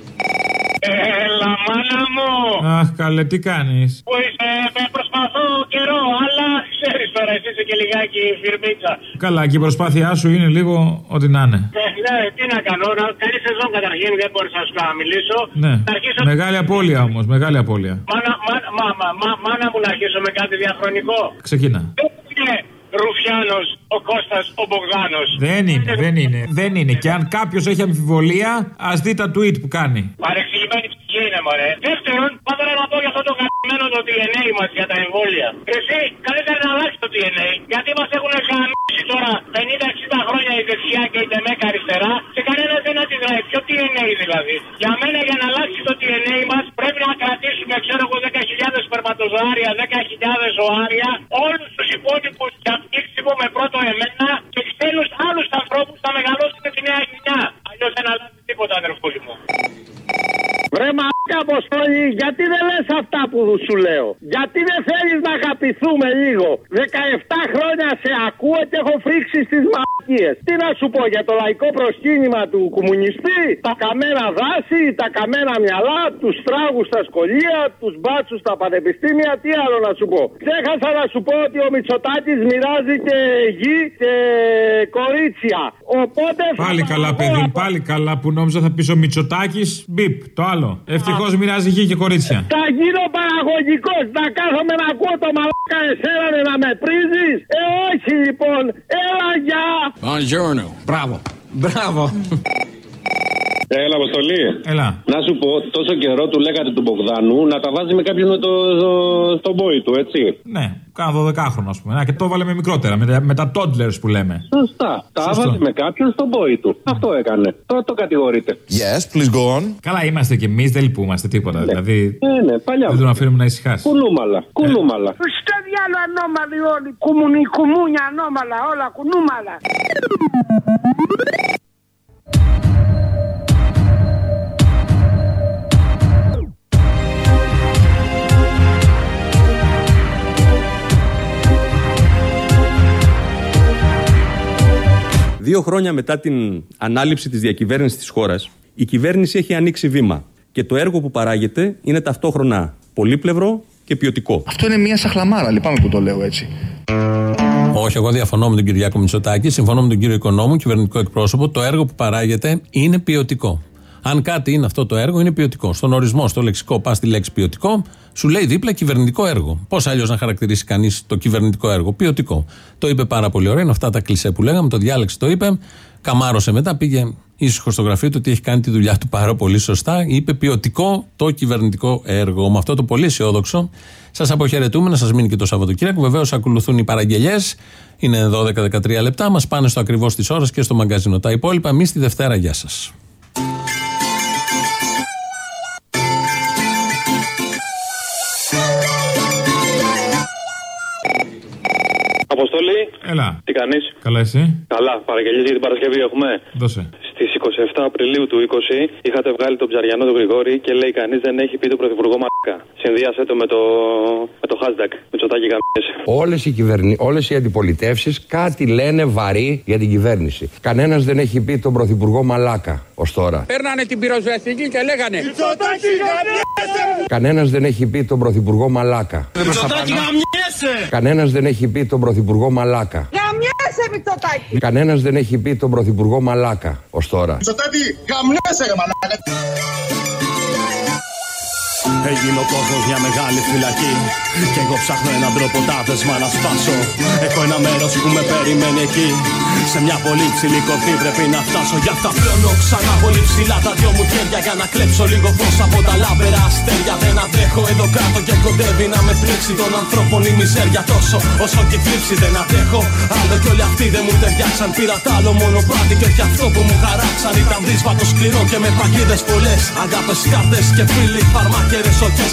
Έλα, μάνα μου! Αχ, καλέ, τι κάνεις? Που είσαι, με προσπαθώ καιρό, αλλά ξέρεις τώρα, εσύ είσαι και λιγάκι φιρμίτσα. Καλά, και η προσπάθειά σου είναι λίγο ό,τι να είναι. Ναι, ναι, τι να κάνω, να, καλή σεζόν καταρχήν, δεν μπορούσα να σου μιλήσω. Ναι, αρχίσω... μεγάλη απώλεια όμως, μεγάλη απώλεια. Μάνα, μάνα, μα, μα, μα, μάνα μου να αρχίσω με κάτι διαχρονικό. Ξεκινά. Είναι Ρουφιάνος ο Κώστας ο Μπογδάνος. Δεν είναι, δεν είναι, δεν είναι. Και αν κάποιος έχει αμφιβολία, ας δει τα tweet που κάνει. Παρεξηγημένη ψυχή είναι, μωρέ. Δεύτερον, πάντα να πω για αυτό το γαμμένο το ντι εν έι μας για τα εμβόλια. Εσύ, καλύτερα να αλλάξει το ντι εν έι, γιατί μας έχουν γαμίσει τώρα πενήντα εξήντα χρόνια η δεξιά και η τεμέκα αριστερά και κανένας δεν αντιδράει. Ποιο ντι εν έι δηλαδή? Για μένα, για να αλλάξει το ντι εν έι μας, πρέπει να κρατήσουμε, ξέρω εγώ, δέκα χιλιάδες σπερματοζωάρια, δέκα χιλιάδες ζωάρια, όλους τους υπόλοιπους και αυτοί με πρώτο εμένα και ξένους άλλους ανθρώπους θα μεγαλώσουν τη νέα γενιά. Αλλιώς δεν αλλάζει τίποτα, αδερφούλη μου. Βρε μαλάκα Αποστόλη, γιατί δεν λες αυτά που σου λέω? Γιατί δεν θέλεις να αγαπηθούμε λίγο? δεκαεπτά χρόνια σε ακούω και έχω φρίξει στις μαλακίες. Τι να σου πω για το λαϊκό προσκύνημα του κομμουνιστή? Τα καμένα δάση, τα καμένα μυαλά, τους τράγους στα σχολεία, τους μπάτσους στα πανεπιστήμια, τι άλλο να σου πω? Ξέχασα να σου πω ότι ο Μητσοτάκης μοιράζει και γη και κορίτσια. Οπότε πάλι καλά, παιδί μου, πάλι καλά που νόμιζα θα πεις ο Μητσοτάκης. Μπιπ, το άλλο. Ευτυχώς μοιράζει γη και κορίτσια. Θα γίνω παραγωγικός, να κάθομαι να ακούω το μαλάκα εσένα να με πρίζεις. Ε, όχι λοιπόν, έλα γεια. Buongiorno. Μπράβο. Μπράβο. Έλα, Αποστολή. Έλα. Να σου πω, τόσο καιρό του λέγατε του Μπογδάνου να τα βάζει με κάποιον με το, το, στον πόη του, έτσι. Ναι, κάνα δωδεκάχρονο, α πούμε. Να, και το έβαλε με μικρότερα, με, με τα toddlers που λέμε. Σωστά. Τα έβαλε με κάποιον στον πόη του. Αυτό έκανε. Τώρα το κατηγορείτε. Yes, please go on. Καλά είμαστε κι εμεί, δεν λυπούμαστε τίποτα. Ναι. Δηλαδή. Ναι, ναι, παλιά. Δεν τον αφήνουμε να ησυχάσει. Κουνούμαλα. Κουνούμαλα. Ε. Στο διάλο ανώμαλοι όλοι. Κουμουνι, κουμούνια ανώμαλα, όλα κουνούμαλα. Δύο χρόνια μετά την ανάληψη της διακυβέρνησης της χώρας, η κυβέρνηση έχει ανοίξει βήμα. Και το έργο που παράγεται είναι ταυτόχρονα πολύπλευρο και ποιοτικό. Αυτό είναι μια σαχλαμάρα, λυπάμαι που το λέω έτσι. Όχι, εγώ διαφωνώ με τον Κυριάκο Μητσοτάκη, συμφωνώ με τον κύριο Οικονόμου, κυβερνητικό εκπρόσωπο. Το έργο που παράγεται είναι ποιοτικό. Αν κάτι είναι αυτό το έργο, είναι ποιοτικό. Στον ορισμό, στο λεξικό, πα στη λέξη ποιοτικό, σου λέει δίπλα κυβερνητικό έργο. Πώς αλλιώς να χαρακτηρίσει κανείς το κυβερνητικό έργο? Ποιοτικό. Το είπε πάρα πολύ ωραία. Είναι αυτά τα κλισέ που λέγαμε. Το διάλεξε, το είπε. Καμάρωσε μετά, πήγε ήσυχο στο γραφείο του ότι έχει κάνει τη δουλειά του πάρα πολύ σωστά. Είπε ποιοτικό το κυβερνητικό έργο. Με αυτό το πολύ αισιόδοξο σας αποχαιρετούμε. Να σας μείνει και το Σαββατοκύριακο. Βεβαίως ακολουθούν οι παραγγελιές. Είναι δώδεκα με δεκατρία λεπτά. Μας πάνε στο ακριβώς της ώρας και στο μαγκαζίνο. Τα υπόλοιπα εμείς τη Δευτέρα. Γεια σας. Αποστολή. Έλα. Τι κάνεις? Καλά, εσύ? Καλά. Παραγγελίες για την Παρασκευή έχουμε. Δώσε. Στις είκοσι επτά Απριλίου του είκοσι είχατε βγάλει τον Ψαριανό τον Γρηγόρη και λέει κανείς δεν έχει πει τον Πρωθυπουργό μαλάκα. Συνδύασε το με το, με το hashtag Μητσοτάκη γαμιές. Όλες οι, κυβερνη... Όλες οι αντιπολιτεύσεις κάτι λένε βαρύ για την κυβέρνηση. Κανένας δεν έχει πει τον Πρωθυπουργό μαλάκα ως τώρα. Παίρνανε την πυροσβεστική και λέγανε Μητσοτάκη γαμιέσαι. Κανένας δεν έχει πει τον Πρωθυπουργό μαλάκα. Μητσοτάκη γαμιέσαι. Κανένας δεν έχει πει τον Πρωθυπουργό μαλάκα. Γαμιέσαι Μητσοτάκη. Κανένας δεν έχει πει τον Πρωθυπουργό μαλάκα ως τώρα. Μητσοτάκη γαμιέσαι ρε μαλάκα. Έγινε ο κόσμος μια μεγάλη φυλακή κι εγώ ψάχνω έναν τρόπο τα δεσμά να σπάσω. Έχω ένα μέρος που με περιμένει εκεί. Σε μια πολύ ψηλή κορφή πρέπει να φτάσω. Γι' αυτά πλώνω ξανά πολύ ψηλά τα δυο μου χέρια για να κλέψω λίγο φως από τα λάμπερα αστέρια. Δεν αντέχω εδώ κάτω και κοντεύει να με πνίξει των ανθρώπων η μιζέρια. Τόσο όσο και θλίψη δεν αντέχω άλλο κι όλοι αυτοί δεν μου ταιριάξαν. Πήρα τ' άλλο μονοπάτι και όχι αυτό που μου χαράξαν. Ήταν δύσβατο σκληρό και με παγίδες πολλές. Αγάπες, κάρτες και φίλοι, φαρμάκερες.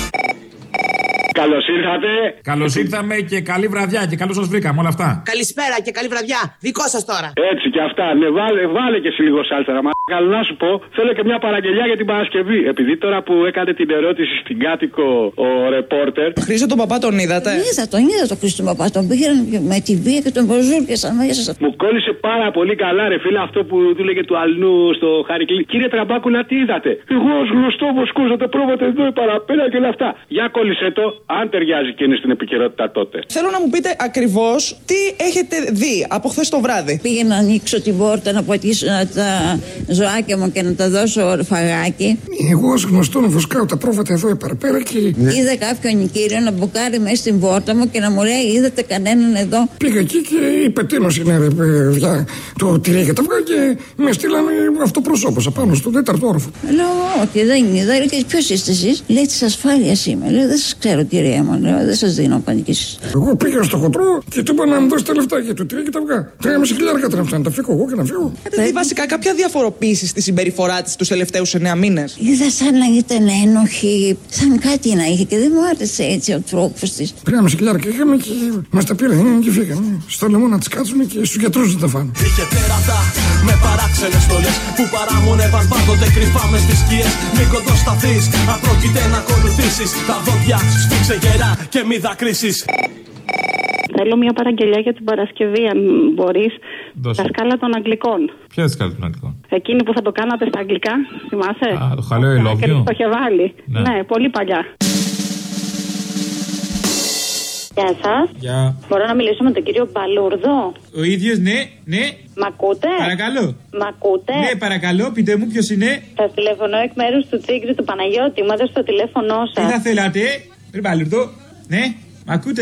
Καλώς ήρθατε. Καλώς ήρθαμε και καλή βραδιά και καλώς σας βρήκαμε όλα αυτά. Καλησπέρα και καλή βραδιά. Δικό σας τώρα. Έτσι και αυτά. Ναι, βάλε, βάλε και εσύ λίγο σάλτσα. Μα καλό να σου πω, θέλω και μια παραγγελιά για την Παρασκευή. Επειδή τώρα που έκανε την ερώτηση στην κάτοικο ο ρεπόρτερ. Χρήστο τον παπά τον είδατε? Είδα τον, είδα τον Χρήστο τον παπά. Τον πήγαινε με τη βία και τον προζούρκεσαν μέσα. Μου κόλλησε πάρα πολύ καλά, ρε φίλε, αυτό που του λέγε του Αλνού στο Χαρικλή. Κύριε Τραμπάκουλα, τι είδατε? Εγώ ως γνωστό βοσκούζατε πρόβατε εδώ παραπέρα και όλα αυτά. Για κόλλησε το. Αν ταιριάζει και είναι στην επικαιρότητα τότε. Θέλω να μου πείτε ακριβώς τι έχετε δει από χθες το βράδυ. Πήγα να ανοίξω την πόρτα, να ποτίσω τα ζωάκια μου και να τα δώσω φαγάκι. Εγώ ως γνωστό να βοσκάω τα πρόβατα εδώ παραπέρα και. Είδα κάποιον κύριο να μπουκάρει μέσα στην πόρτα μου και να μου λέει: είδατε κανέναν εδώ? Πήγα εκεί και είπε: τέλος είναι ρε παιδιά, το τυρί και τα αυγά και με στείλανε αυτοπροσώπως απάνω στον τέταρτο όροφο. Λέω: όχι, δεν είδα. Και ποιος είστε εσείς? Λέει: της ασφάλειας είμαι. Λέω: δεν σας ξέρω, κυρία μου. Λέω: δεν σας δίνω πανικήσεις. Εγώ πήγα στο χοντρό και του είπα να μου δώσει τα λεφτά για το τυρί και τα αυγά. Τρία με χιλιάρικα τρέμψα να τα φύγω εγώ και να φύγω. Έχετε δει βασικά κάποια διαφοροποίηση στη συμπεριφορά της τους τελευταίους εννέα μήνες? Είδα σαν να ήταν ένοχη, σαν κάτι να είχε και δεν μου άρεσε έτσι ο τρόπος της. Τρία με χιλιάρικα είχαμε και μας τα πήραν και φύγανε. Στο λαιμό να τις κάτσουν και στους γιατρούς να τα φάνε. Είχε τέρατα με παράξενες στολές που παράμονευαν πάντοτε κρυφά μες στις σκιές. Μην κοντοσταθείς, αν πρόκειται να ακολουθήσεις. Τα δόντια σφίξε γερά και μη δακρύσεις. Θέλω μια παραγγελιά για την Παρασκευή, αν μπορείς. Τα σκάλα των Αγγλικών. Ποια σκάλα των Αγγλικών? Εκείνη που θα το κάνατε στα αγγλικά, θυμάσαι? Α, το χαλαίο I love you. Το είχε βάλει. Ναι. ναι, πολύ παλιά. Γεια σας. Γεια. Μπορώ να μιλήσω με τον κύριο Μπαλούρδο? Ο ίδιος, ναι, ναι. Μ' ακούτε? Παρακαλώ. Μ' ακούτε? Ναι, παρακαλώ, πείτε μου ποιος είναι. Σας τηλεφωνώ εκ μέρους του Τσίγκρη του Παναγιώτη. Μου έδωσε το τηλέφωνό σας. Τι θα θέλατε, ρε Μπαλούρδο? Ναι, μ' ακούτε, ε?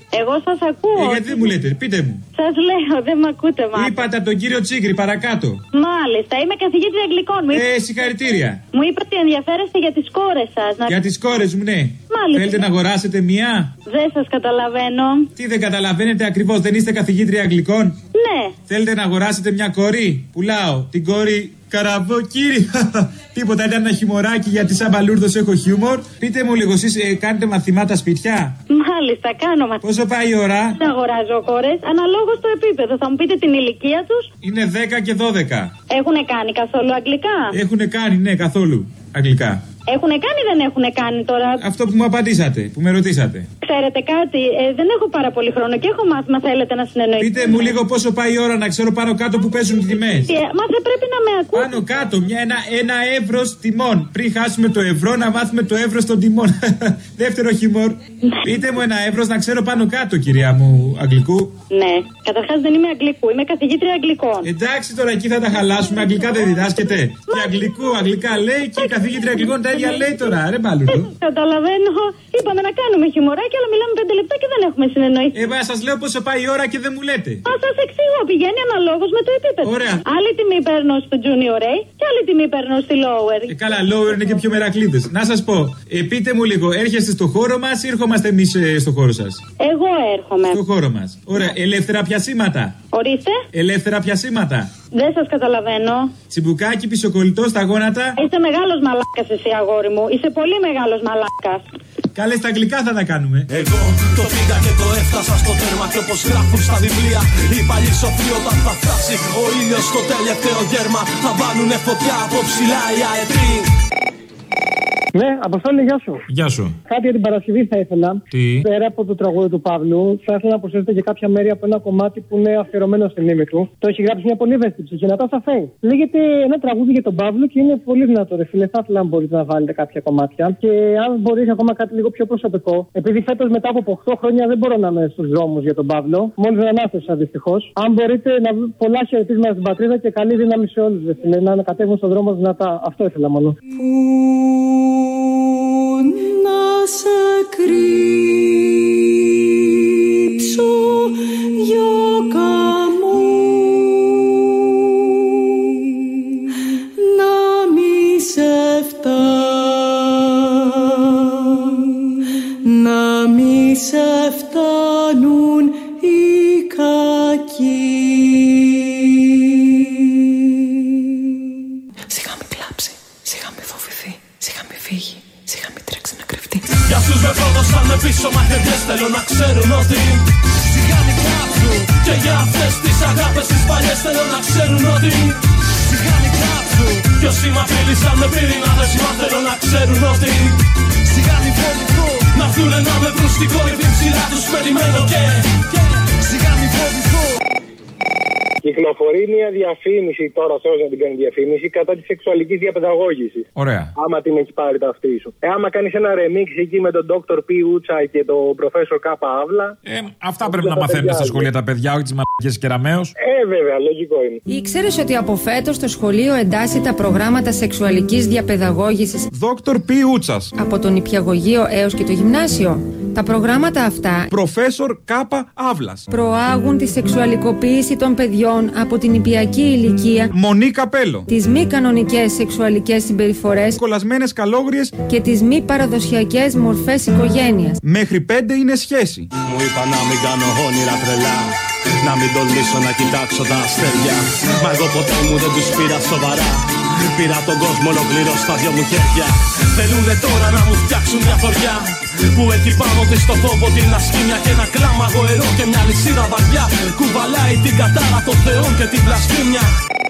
Εγώ σας ακούω. Ε, γιατί δεν μου λέτε, πείτε μου. Σας λέω, δεν με ακούτε μάλλον. Είπατε από τον κύριο Τσίγκρη, παρακάτω. Μάλιστα, είμαι καθηγήτρια αγγλικών. Μου Ε, συγχαρητήρια. Μου είπατε ότι ενδιαφέρεστε για τις κόρες σας. Να... Για τις κόρες μου, ναι. Μάλιστα. Θέλετε να αγοράσετε μία? Δεν σας καταλαβαίνω. Τι δεν καταλαβαίνετε ακριβώς, δεν είστε καθηγήτρια αγγλικών? Ναι. Θέλετε να αγοράσετε μια κόρη? Πουλάω την κόρη Καραβοκύρη. Τίποτα, ήταν ένα χιμωράκι γιατί σαν μπαλούρδος έχω χιούμορ. Πείτε μου λίγο, εσείς ε, κάνετε μαθημάτα σπιτιά? Μάλιστα, κάνω μαθημάτα. Πόσο πάει η ώρα? Δεν αγοράζω κόρες, αναλόγως το επίπεδο. Θα μου πείτε την ηλικία τους. Είναι δέκα και δώδεκα. Έχουνε κάνει καθόλου αγγλικά? Έχουνε κάνει, ναι, καθόλου αγγλικά. Έχουνε κάνει ή δεν έχουνε κάνει τώρα? Αυτό που μου απαντήσατε, που με ρωτήσατε. Ξέρετε κάτι, ε, δεν έχω πάρα πολύ χρόνο και έχω μάθημα, θέλετε να συνεννοηθείτε? Πείτε μου λίγο πόσο πάει η ώρα να ξέρω πάνω κάτω που παίζουν οι τιμές. Ε, μα θα πρέπει να με ακούτε. Πάνω κάτω, μια, ένα, ένα εύρος τιμών. Πριν χάσουμε το ευρώ, να μάθουμε το εύρος των τιμών. Δεύτερο χιμόρ. Πείτε μου ένα εύρος να ξέρω πάνω κάτω, κυρία μου, αγγλικού. Ναι, καταρχάς δεν είμαι αγγλικού, είμαι καθηγήτρια αγγλικών. Εντάξει, τώρα εκεί θα τα χαλάσουμε. Αγγλικά δεν διδάσκεται. Μα... Και αγγλικού, αγγλικά λέει και η καθηγήτρια αγγλικών τα ίδια λέει τώρα. Ρε μπαλούρδο. Καταλαβαίνω. Είπαμε να κάνουμε χιμωράκι, αλλά μιλάμε πέντε λεπτά και δεν έχουμε συνεννοηθεί. Ε, μα σας λέω πόσο πάει η ώρα και δεν μου λέτε. Μα σας εξηγώ, πηγαίνει αναλόγως με το επίπεδο. Ωραία. Άλλη τιμή παίρνω στο Junior A και άλλη τιμή παίρνω στη Lower. Ε, καλά, Lower είναι και πιο μερακλείδες. Να σας πω, ε, πείτε μου λίγο, έρχεστε στο χώρο μας ή ερχόμαστε εμείς ε, στο χώρο σας? Εγώ έρχομαι. Στο χώρο μας. Ωραία, ελεύθερα πιασίματα. Ορίστε. Ελεύθερα πιασίματα. Δεν σας καταλαβαίνω. Τσιμπουκάκι, πισοκολλητό στα γόνατα. Είστε μεγάλος μαλάκας εσύ, αγόρι μου. Είσαι πολύ μεγάλος μαλάκας. Καλέ, στα αγγλικά θα τα κάνουμε. Εγώ το πήγα και το έφτασα στο τέρμα. Και όπως γράφουν στα βιβλία, οι παλιοί σοφοί όταν θα φτάσει ο ήλιος στο τελευταίο γέρμα, θα βάλουνε φωτιά από ψηλά οι αετοί. Ναι, Αποστόλη, γεια σου. Γεια σου. Κάτι για την Παρασκευή θα ήθελα. Τι? Πέρα από το τραγούδι του Παύλου, θα ήθελα να προσθέσετε και κάποια μέρη από ένα κομμάτι που είναι αφιερωμένο στη μνήμη του. Το έχει γράψει μια πολύ ευαίσθητη ψυχή, Νατάσα Φέη. Λέγεται ένα τραγούδι για τον Παύλο και είναι πολύ δυνατό, ρε φίλε. Θα ήθελα να μπορείτε να βάλετε κάποια κομμάτια. Και αν μπορείς ακόμα κάτι λίγο πιο προσωπικό, επειδή φέτος μετά από οκτώ χρόνια δεν μπορώ να είμαι στους δρόμους για τον Παύλο, μόλις δεν ανάθεσα δυστυχώς. Αν μπορείτε να πολλά χαιρετίσματα στην πατρίδα και καλή δύναμη σε όλους, ρε φίλε, να κατέβουν στον δρόμο δυνατά. Αυτό ήθελα μόνο. Να σε κρύψω γιώκα μου, να μη σε φτάνουν, να μη σε φτάνουν οι κακοί. Σιγά μη κλάψει, σιγά μη φοβηθεί, σιγά μη φύγει. Σιγά μην τρέξει να κρυφτεί. Για αυτούς με πρόδωσαν με πίσω μαχαιριές, θέλω να ξέρουν ότι σιγά μην κάψουν. Και για αυτές τις αγάπες τις παλιές θέλω να ξέρουν ότι σιγά μην κάψουν. Κι όσοι μ' απειλήσαν με πύρινα δεσμά θέλω να ξέρουν ότι σιγά μην φοβηθώ. Να έρθουνε να με βρουν στην κορυφή ψηλά τους περιμένω και σιγά μην φοβηθώ. Κυκλοφορεί μια διαφήμιση τώρα, θέλω να την κάνει διαφήμιση κατά τη σεξουαλική διαπαιδαγώγηση. Ωραία. Άμα την έχει πάρει τα αυτή σου. Ε, άμα κάνει ένα remix εκεί με τον Doctor P. Ούτσα και τον Professor K. Αύλα. Ε, αυτά πρέπει να μαθαίνουν στα σχολεία τα παιδιά, όχι τις μαλακές κεραμαίους. Ε, βέβαια, λογικό είναι. Ήξερες ότι από φέτος το σχολείο εντάσσει τα προγράμματα σεξουαλικής διαπαιδαγώγησης Doctor P. Ούτσας από τον νηπιαγωγείο έως και το γυμνάσιο. Τα προγράμματα αυτά Professor K. Αύλας προάγουν τη σεξουαλικοποίηση των παιδιών από την νηπιακή ηλικία, Μονή Καπέλο, τις μη κανονικές σεξουαλικές συμπεριφορές, κολλασμένες καλόγριες και τις μη παραδοσιακές μορφές οικογένειας. Μέχρι πέντε είναι σχέση. Μου είπα να μην κάνω όνειρα τρελά, να μην τολμήσω να κοιτάξω τα αστέρια. Μα εγώ ποτέ μου δεν τους πήρα σοβαρά. Πήρα τον κόσμο ολοκληρώ στα δυο μου χέρια. Θέλουνε τώρα να μου φτιάξουν μια θωριά που έχει πάνω της το φόβο, την ασκήμια και ένα κλάμα γοερό και μια λυσίδα βαριά. Κουβαλάει την κατάρα των θεών και την βλασφήμια.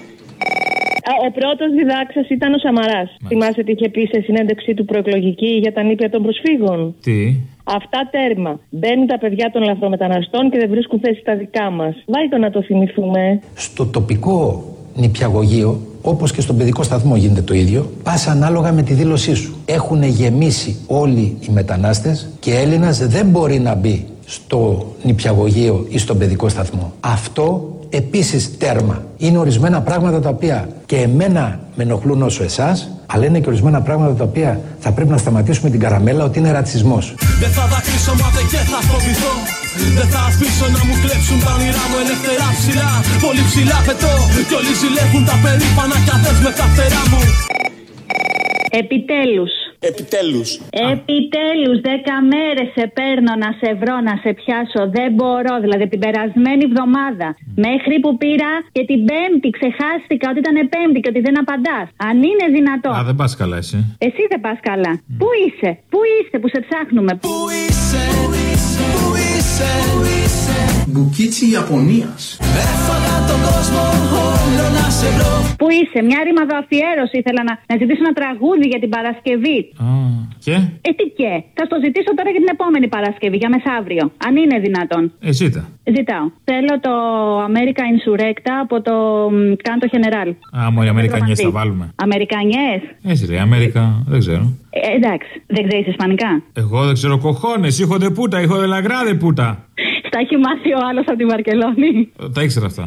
Ο πρώτος διδάξας ήταν ο Σαμαράς. Θυμάσαι τι είχε πει σε συνέντευξή του προεκλογική για τα νήπια των προσφύγων? Τι? Αυτά τέρμα. Μπαίνουν τα παιδιά των λαθρομεταναστών και δεν βρίσκουν θέση στα δικά μας. Βάλτε να το θυμηθούμε. Στο τοπικό νηπιαγωγείο, όπως και στον παιδικό σταθμό γίνεται το ίδιο, πας ανάλογα με τη δήλωσή σου. Έχουν γεμίσει όλοι οι μετανάστες και Έλληνας δεν μπορεί να μπει στο νηπιαγωγείο ή στον παιδικό σταθμό. Αυτό επίσης τέρμα. Είναι ορισμένα πράγματα τα οποία και εμένα με ενοχλούν όσο εσάς, αλλά είναι και ορισμένα πράγματα τα οποία θα πρέπει να σταματήσουμε την καραμέλα ότι είναι ρατσισμός. Δεν θα δακρύσω μα δεν και θα φοβηθώ. Δεν θα αφήσω να μου κλέψουν τα όνειρά μου ελεύθερα ψηλά. Πολύ ψηλά πετώ κι όλοι ζηλεύουν τα περήφανα κι αδές με τα φτερά μου. Επιτέλους. Επιτέλους. Επιτέλους, δέκα μέρες σε παίρνω να σε βρω, να σε πιάσω. Δεν μπορώ, δηλαδή την περασμένη εβδομάδα. Mm. Μέχρι που πήρα και την Πέμπτη ξεχάστηκα ότι ήταν Πέμπτη και ότι δεν απαντάς. Αν είναι δυνατό. Α, δεν πας καλά εσύ. Εσύ δεν πας καλά. Mm. Πού είσαι, πού είσαι που σε ψάχνουμε. Πού είσαι, πού είσαι, πού είσαι, πού είσαι. Μπουκίτσι Ιαπωνίας. Έφαγα τον κόσμο όλο να σε βρω. Πού είσαι, μια ρήμαδο αφιέρωση ήθελα να, να ζητήσω ένα τραγούδι για την Παρασκευή. Α, και? Ε, τι και. Θα στο ζητήσω τώρα για την επόμενη Παρασκευή, για μεθαύριο. Αν είναι δυνατόν. Ε, ζήτα. Ζητάω. Θέλω το America Insurrecta από το Canto General. Α, μωρέ, Αμερικανιές θα βάλουμε. Αμερικανιές. Έτσι λέει, Αμέρικα, δεν ξέρω. Ε, εντάξει, δεν ξέρεις ισπανικά. Εγώ δεν ξέρω κοχώνες, hijo de puta, hijo de la grande puta. Στα έχει μάθει ο άλλος από τη Βαρκελόνη. Τα ήξερα αυτά.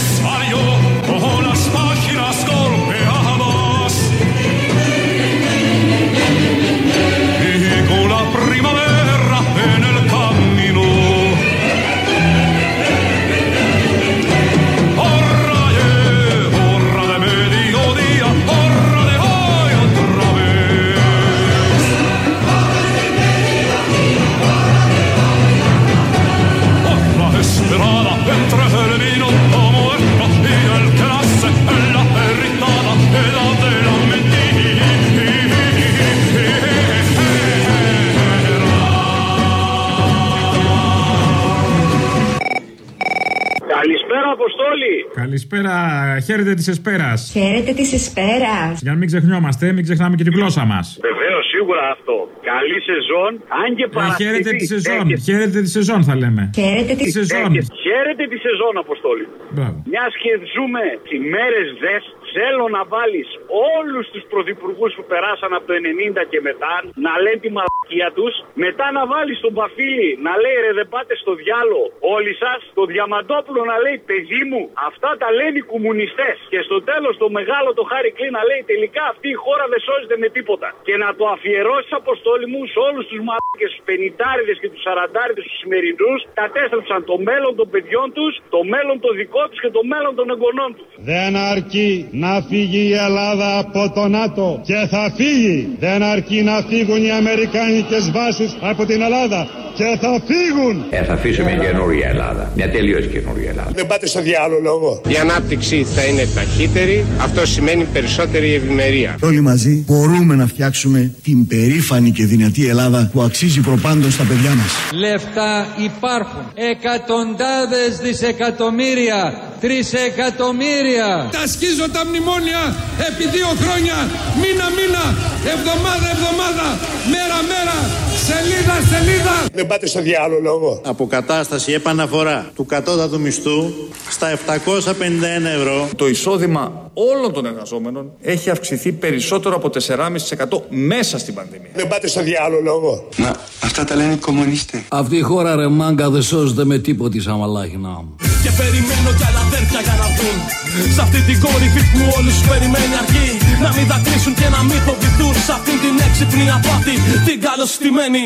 Καλησπέρα, χαίρετε της Εσπέρας. Χαίρετε της Εσπέρας. Για να μην ξεχνιόμαστε, μην ξεχνάμε και τη γλώσσα μας. Βεβαίως, σίγουρα αυτό. Καλή σεζόν, αν και Παρασκευή. Χαίρετε τη σεζόν, χαίρετε τη σεζόν θα λέμε. Χαίρετε τη σεζόν. Χαίρετε τη σεζόν, Αποστόλη. Μπράβο. Μιας και ζούμε τις μέρες δες, θέλω να βάλεις όλους τους πρωθυπουργούς που περάσαν από το ενενήντα και μετά να λένε τη μαλακία τους. Μετά να βάλεις τον Παφίλη να λέει ρε δεν πάτε στο διάλο όλοι σας. Το Διαμαντόπουλο να λέει παιδί μου αυτά τα λένε οι κομμουνιστές. Και στο τέλος το μεγάλο το Χάρη Κλίν να λέει τελικά αυτή η χώρα δεν σώζεται με τίποτα. Και να το αφιερώσεις, Αποστόλη μου, σε όλους τους μαλακές, τους πενηντάριδες και τους σαραντάριδες τους σημερινούς. Κατέστρεψαν το μέλλον των παιδιών τους, το μέλλον το δικό τους και το μέλλον των εγγονών τους. Δεν αρκεί να φύγει η Ελλάδα από το ΝΑΤΟ και θα φύγει. Δεν αρκεί να φύγουν οι αμερικάνικες βάσεις από την Ελλάδα και θα φύγουν. Ε, θα αφήσουμε μια καινούρια Ελλάδα. Μια τελείως καινούρια Ελλάδα. Δεν πάτε στο διάλογο. Η ανάπτυξη θα είναι ταχύτερη. Αυτό σημαίνει περισσότερη ευημερία. Όλοι μαζί μπορούμε να φτιάξουμε την περήφανη και δυνατή Ελλάδα που αξίζει προπάντων στα παιδιά μας. Λεφτά υπάρχουν. Εκατοντάδες δισεκατομμύρια. Τρισεκατομμύρια. Τα σκίζω τα μνημόνια επί δύο χρόνια. Μήνα μήνα. Εβδομάδα εβδομάδα. Μέρα μέρα. Σελίδα σελίδα. Δεν πάτε στο διάλογο. Αποκατάσταση επαναφορά του κατώτατου μισθού στα επτακόσια πενήντα ένα ευρώ. Το εισόδημα όλων των εργαζόμενων έχει αυξηθεί περισσότερο από τέσσερα κόμμα πέντε τοις εκατό μέσα στην πανδημία. Δεν πάτε στο διάλογο. Να, αυτά τα λένε οι κομμουνιστές. Αυτή η χώρα ρε μάγκα δεν σώζεται με τίποτη σαν μαλάχινα μου. Και περιμένω κι άλλα αδέρφια για να βγουν. Σ' αυτή την κορυφή που όλους περιμένει αρκεί. Να μην δακρύσουν και να μην φοβηθούν. Σ' αυτή την έξυπνη απάτη, την καλωστημένη.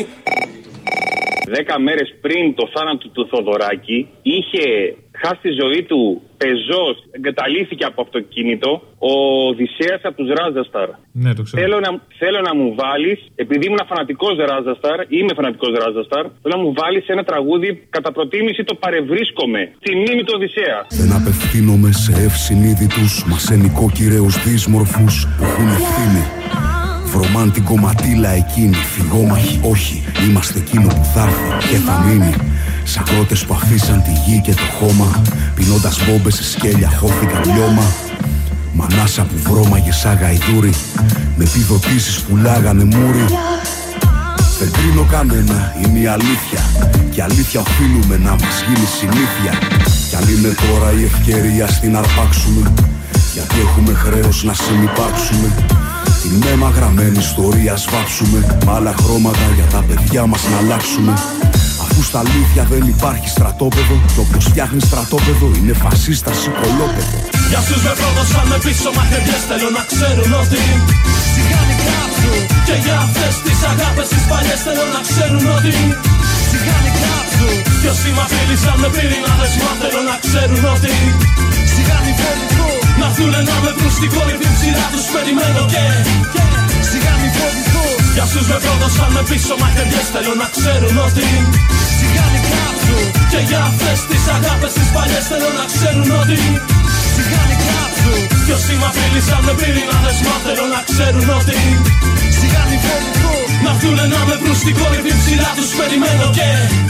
Δέκα μέρες πριν το θάνατο του Θοδωράκη είχε χάσει τη ζωή του πεζός, εγκαταλείφθηκε από αυτοκίνητο ο Οδυσσέας από τους Ράζασταρ. Ναι, το ξέρω. Θέλω να, θέλω να μου βάλεις, επειδή ήμουν φανατικός Ράζασταρ, είμαι φανατικός Ράζασταρ, θέλω να μου βάλεις ένα τραγούδι κατά προτίμηση το Παρευρίσκομαι, τη μνήμη του Οδυσσέα. Δεν απευθύνομαι σε ευσυνείδητους, μα σε νοικοκυρέους δύσμορφους που έχουν ευθύνη. Βρωμάν την κομματίλα εκείνη, φυγόμαχοι όχι, είμαστε εκείνο που θα έρθει και θα μείνει. Σαν κρότες που αφήσαν τη γη και το χώμα, πινώντας μπόμπες σε σκέλια χώθηκαν λιώμα. Μανάσα που βρώμαγε σαν γαϊδούρι, με επιδοτήσεις που λάγανε μούρι. Δεν κρίνω κανένα, είναι η αλήθεια, και αλήθεια οφείλουμε να μας γίνει συνήθεια. Κι αν είναι τώρα η ευκαιρία στην αρπάξουμε, γιατί έχουμε χρέος να συνυπάρξουμε. Την αίμα γραμμένη ιστορία σβάψουμε, μ' άλλα χρώματα για τα παιδιά μας να αλλάξουμε. Αφού στα αλήθεια δεν υπάρχει στρατόπεδο, κι όποιος φτιάχνει στρατόπεδο είναι φασίστας ή κολόπεδο. Για όσους με πρόδωσαν με πίσω μαχαιριές θέλω να ξέρουν ότι σιγά μην κάψουν. Και για αυτές τις αγάπες τις παλιές θέλω να ξέρουν ότι σιγά μην κάψου. Κι όσοι μ' απείλησαν με πυρηνάδες μα θέλω να ξέρουν ότι σιγά μην φοβηθώ. Να έρθουνε να με βρουν στην κόρυφη ψηλά τους περιμένω και σιγά μην φοβηθώ. Για όσους με πρόδωσαν με πίσω μαχαιριές θέλω να ξέρουν ότι σιγά μην κάψου. Και για αυτές τις αγάπες τις παλιές θέλω να ξέρουν ότι σιγά μην κάψου. Κι όσοι μ' απείλησαν με πυρηνάδες μα θέλω να ξέρουν ότι σιγά μην φοβηθώ. Να έρθουνε να με βρουν στην κόρυφη ψηλά τους περιμένω και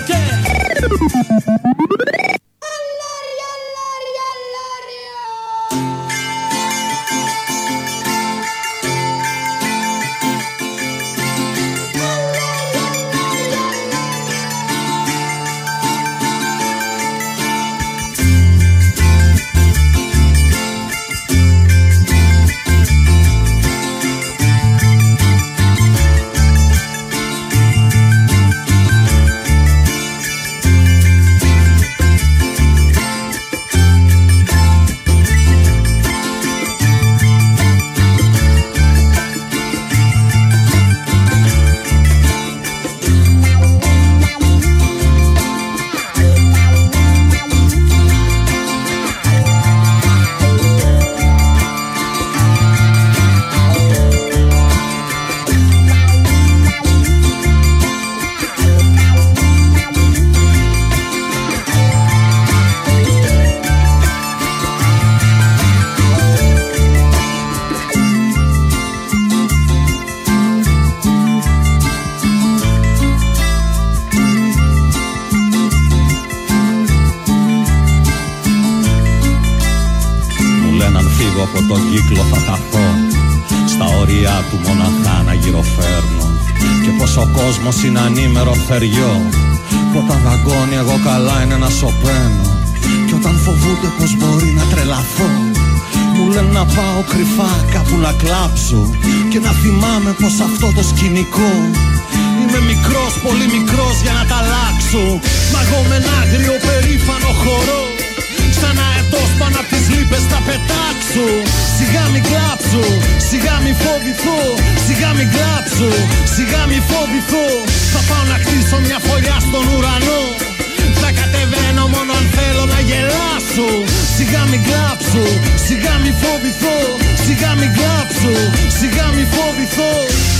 είναι ανήμερο θεριό. Που όταν δαγκώνει εγώ καλά είναι να σωπαίνω. Και όταν φοβούνται πως μπορεί να τρελαθώ, μου λένε να πάω κρυφά κάπου να κλάψω και να θυμάμαι πως αυτό το σκηνικό είμαι μικρός, πολύ μικρός για να τα αλλάξω. Μα εγώ με ένα άγριο περήφανο χορό σαν αετός πάνω απ' τις λύπες θα πετάξω. Σιγά μην κλάψω, σιγά μην φοβηθώ. Σιγά μην κλάψω, σιγά μην φοβηθώ. Θα πάω να χτίσω μια φωλιά στον ουρανό. Θα κατεβαίνω μόνο αν θέλω να γελάσω. Σιγά μην κλάψω, σιγά μην φοβηθώ. Σιγά μην κλάψω, σιγά μην φοβηθώ.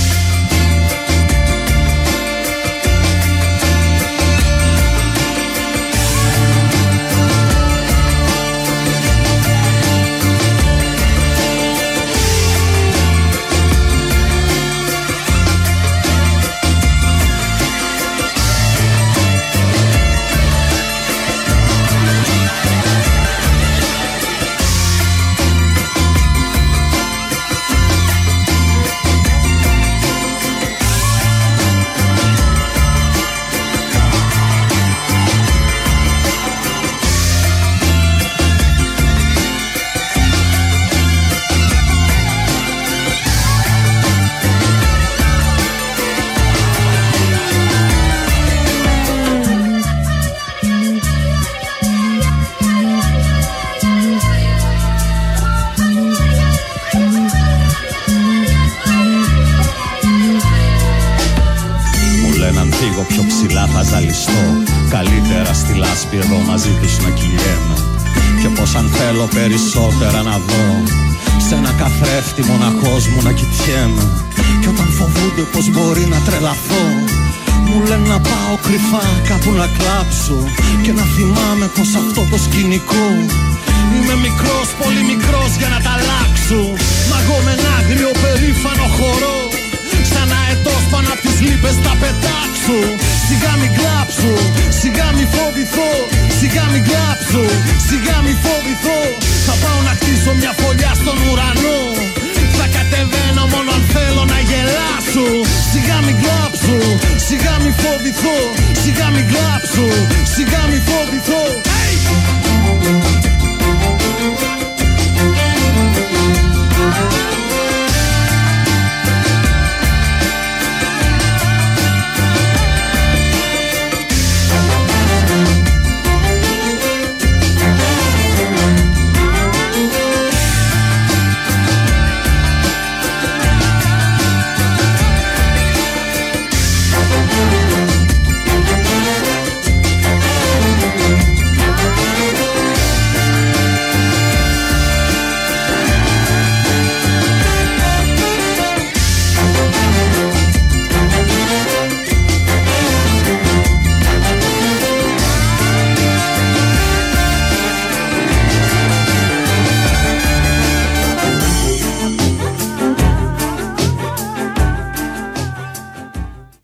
Καλύτερα στη λάσπη εδώ μαζί τους να κυλιέμαι. Και πως αν θέλω περισσότερα να δω σε ένα καθρέφτη μοναχός μου να κοιτιέμαι. Και όταν φοβούνται πως μπορεί να τρελαθώ, μου λένε να πάω κρυφά κάπου να κλάψω και να θυμάμαι πως αυτό το σκηνικό είμαι μικρός, πολύ μικρός για να τα αλλάξω. Μα εγώ με ένα άγριο περήφανο χορό σαν αετός πάνω απ' τις λύπες θα πετάξω. Σιγά μην κλάψω, σιγά μην φοβηθώ. Σιγά μην κλάψω, σιγά μην φοβηθώ. Θα πάω να χτίσω μια φωλιά στον ουρανό. Θα κατεβαίνω μόνο αν θέλω να γελάσω. Σιγά μην κλάψω, σιγά μην φοβηθώ. Σιγά μην κλάψω, σιγά μην φοβηθώ.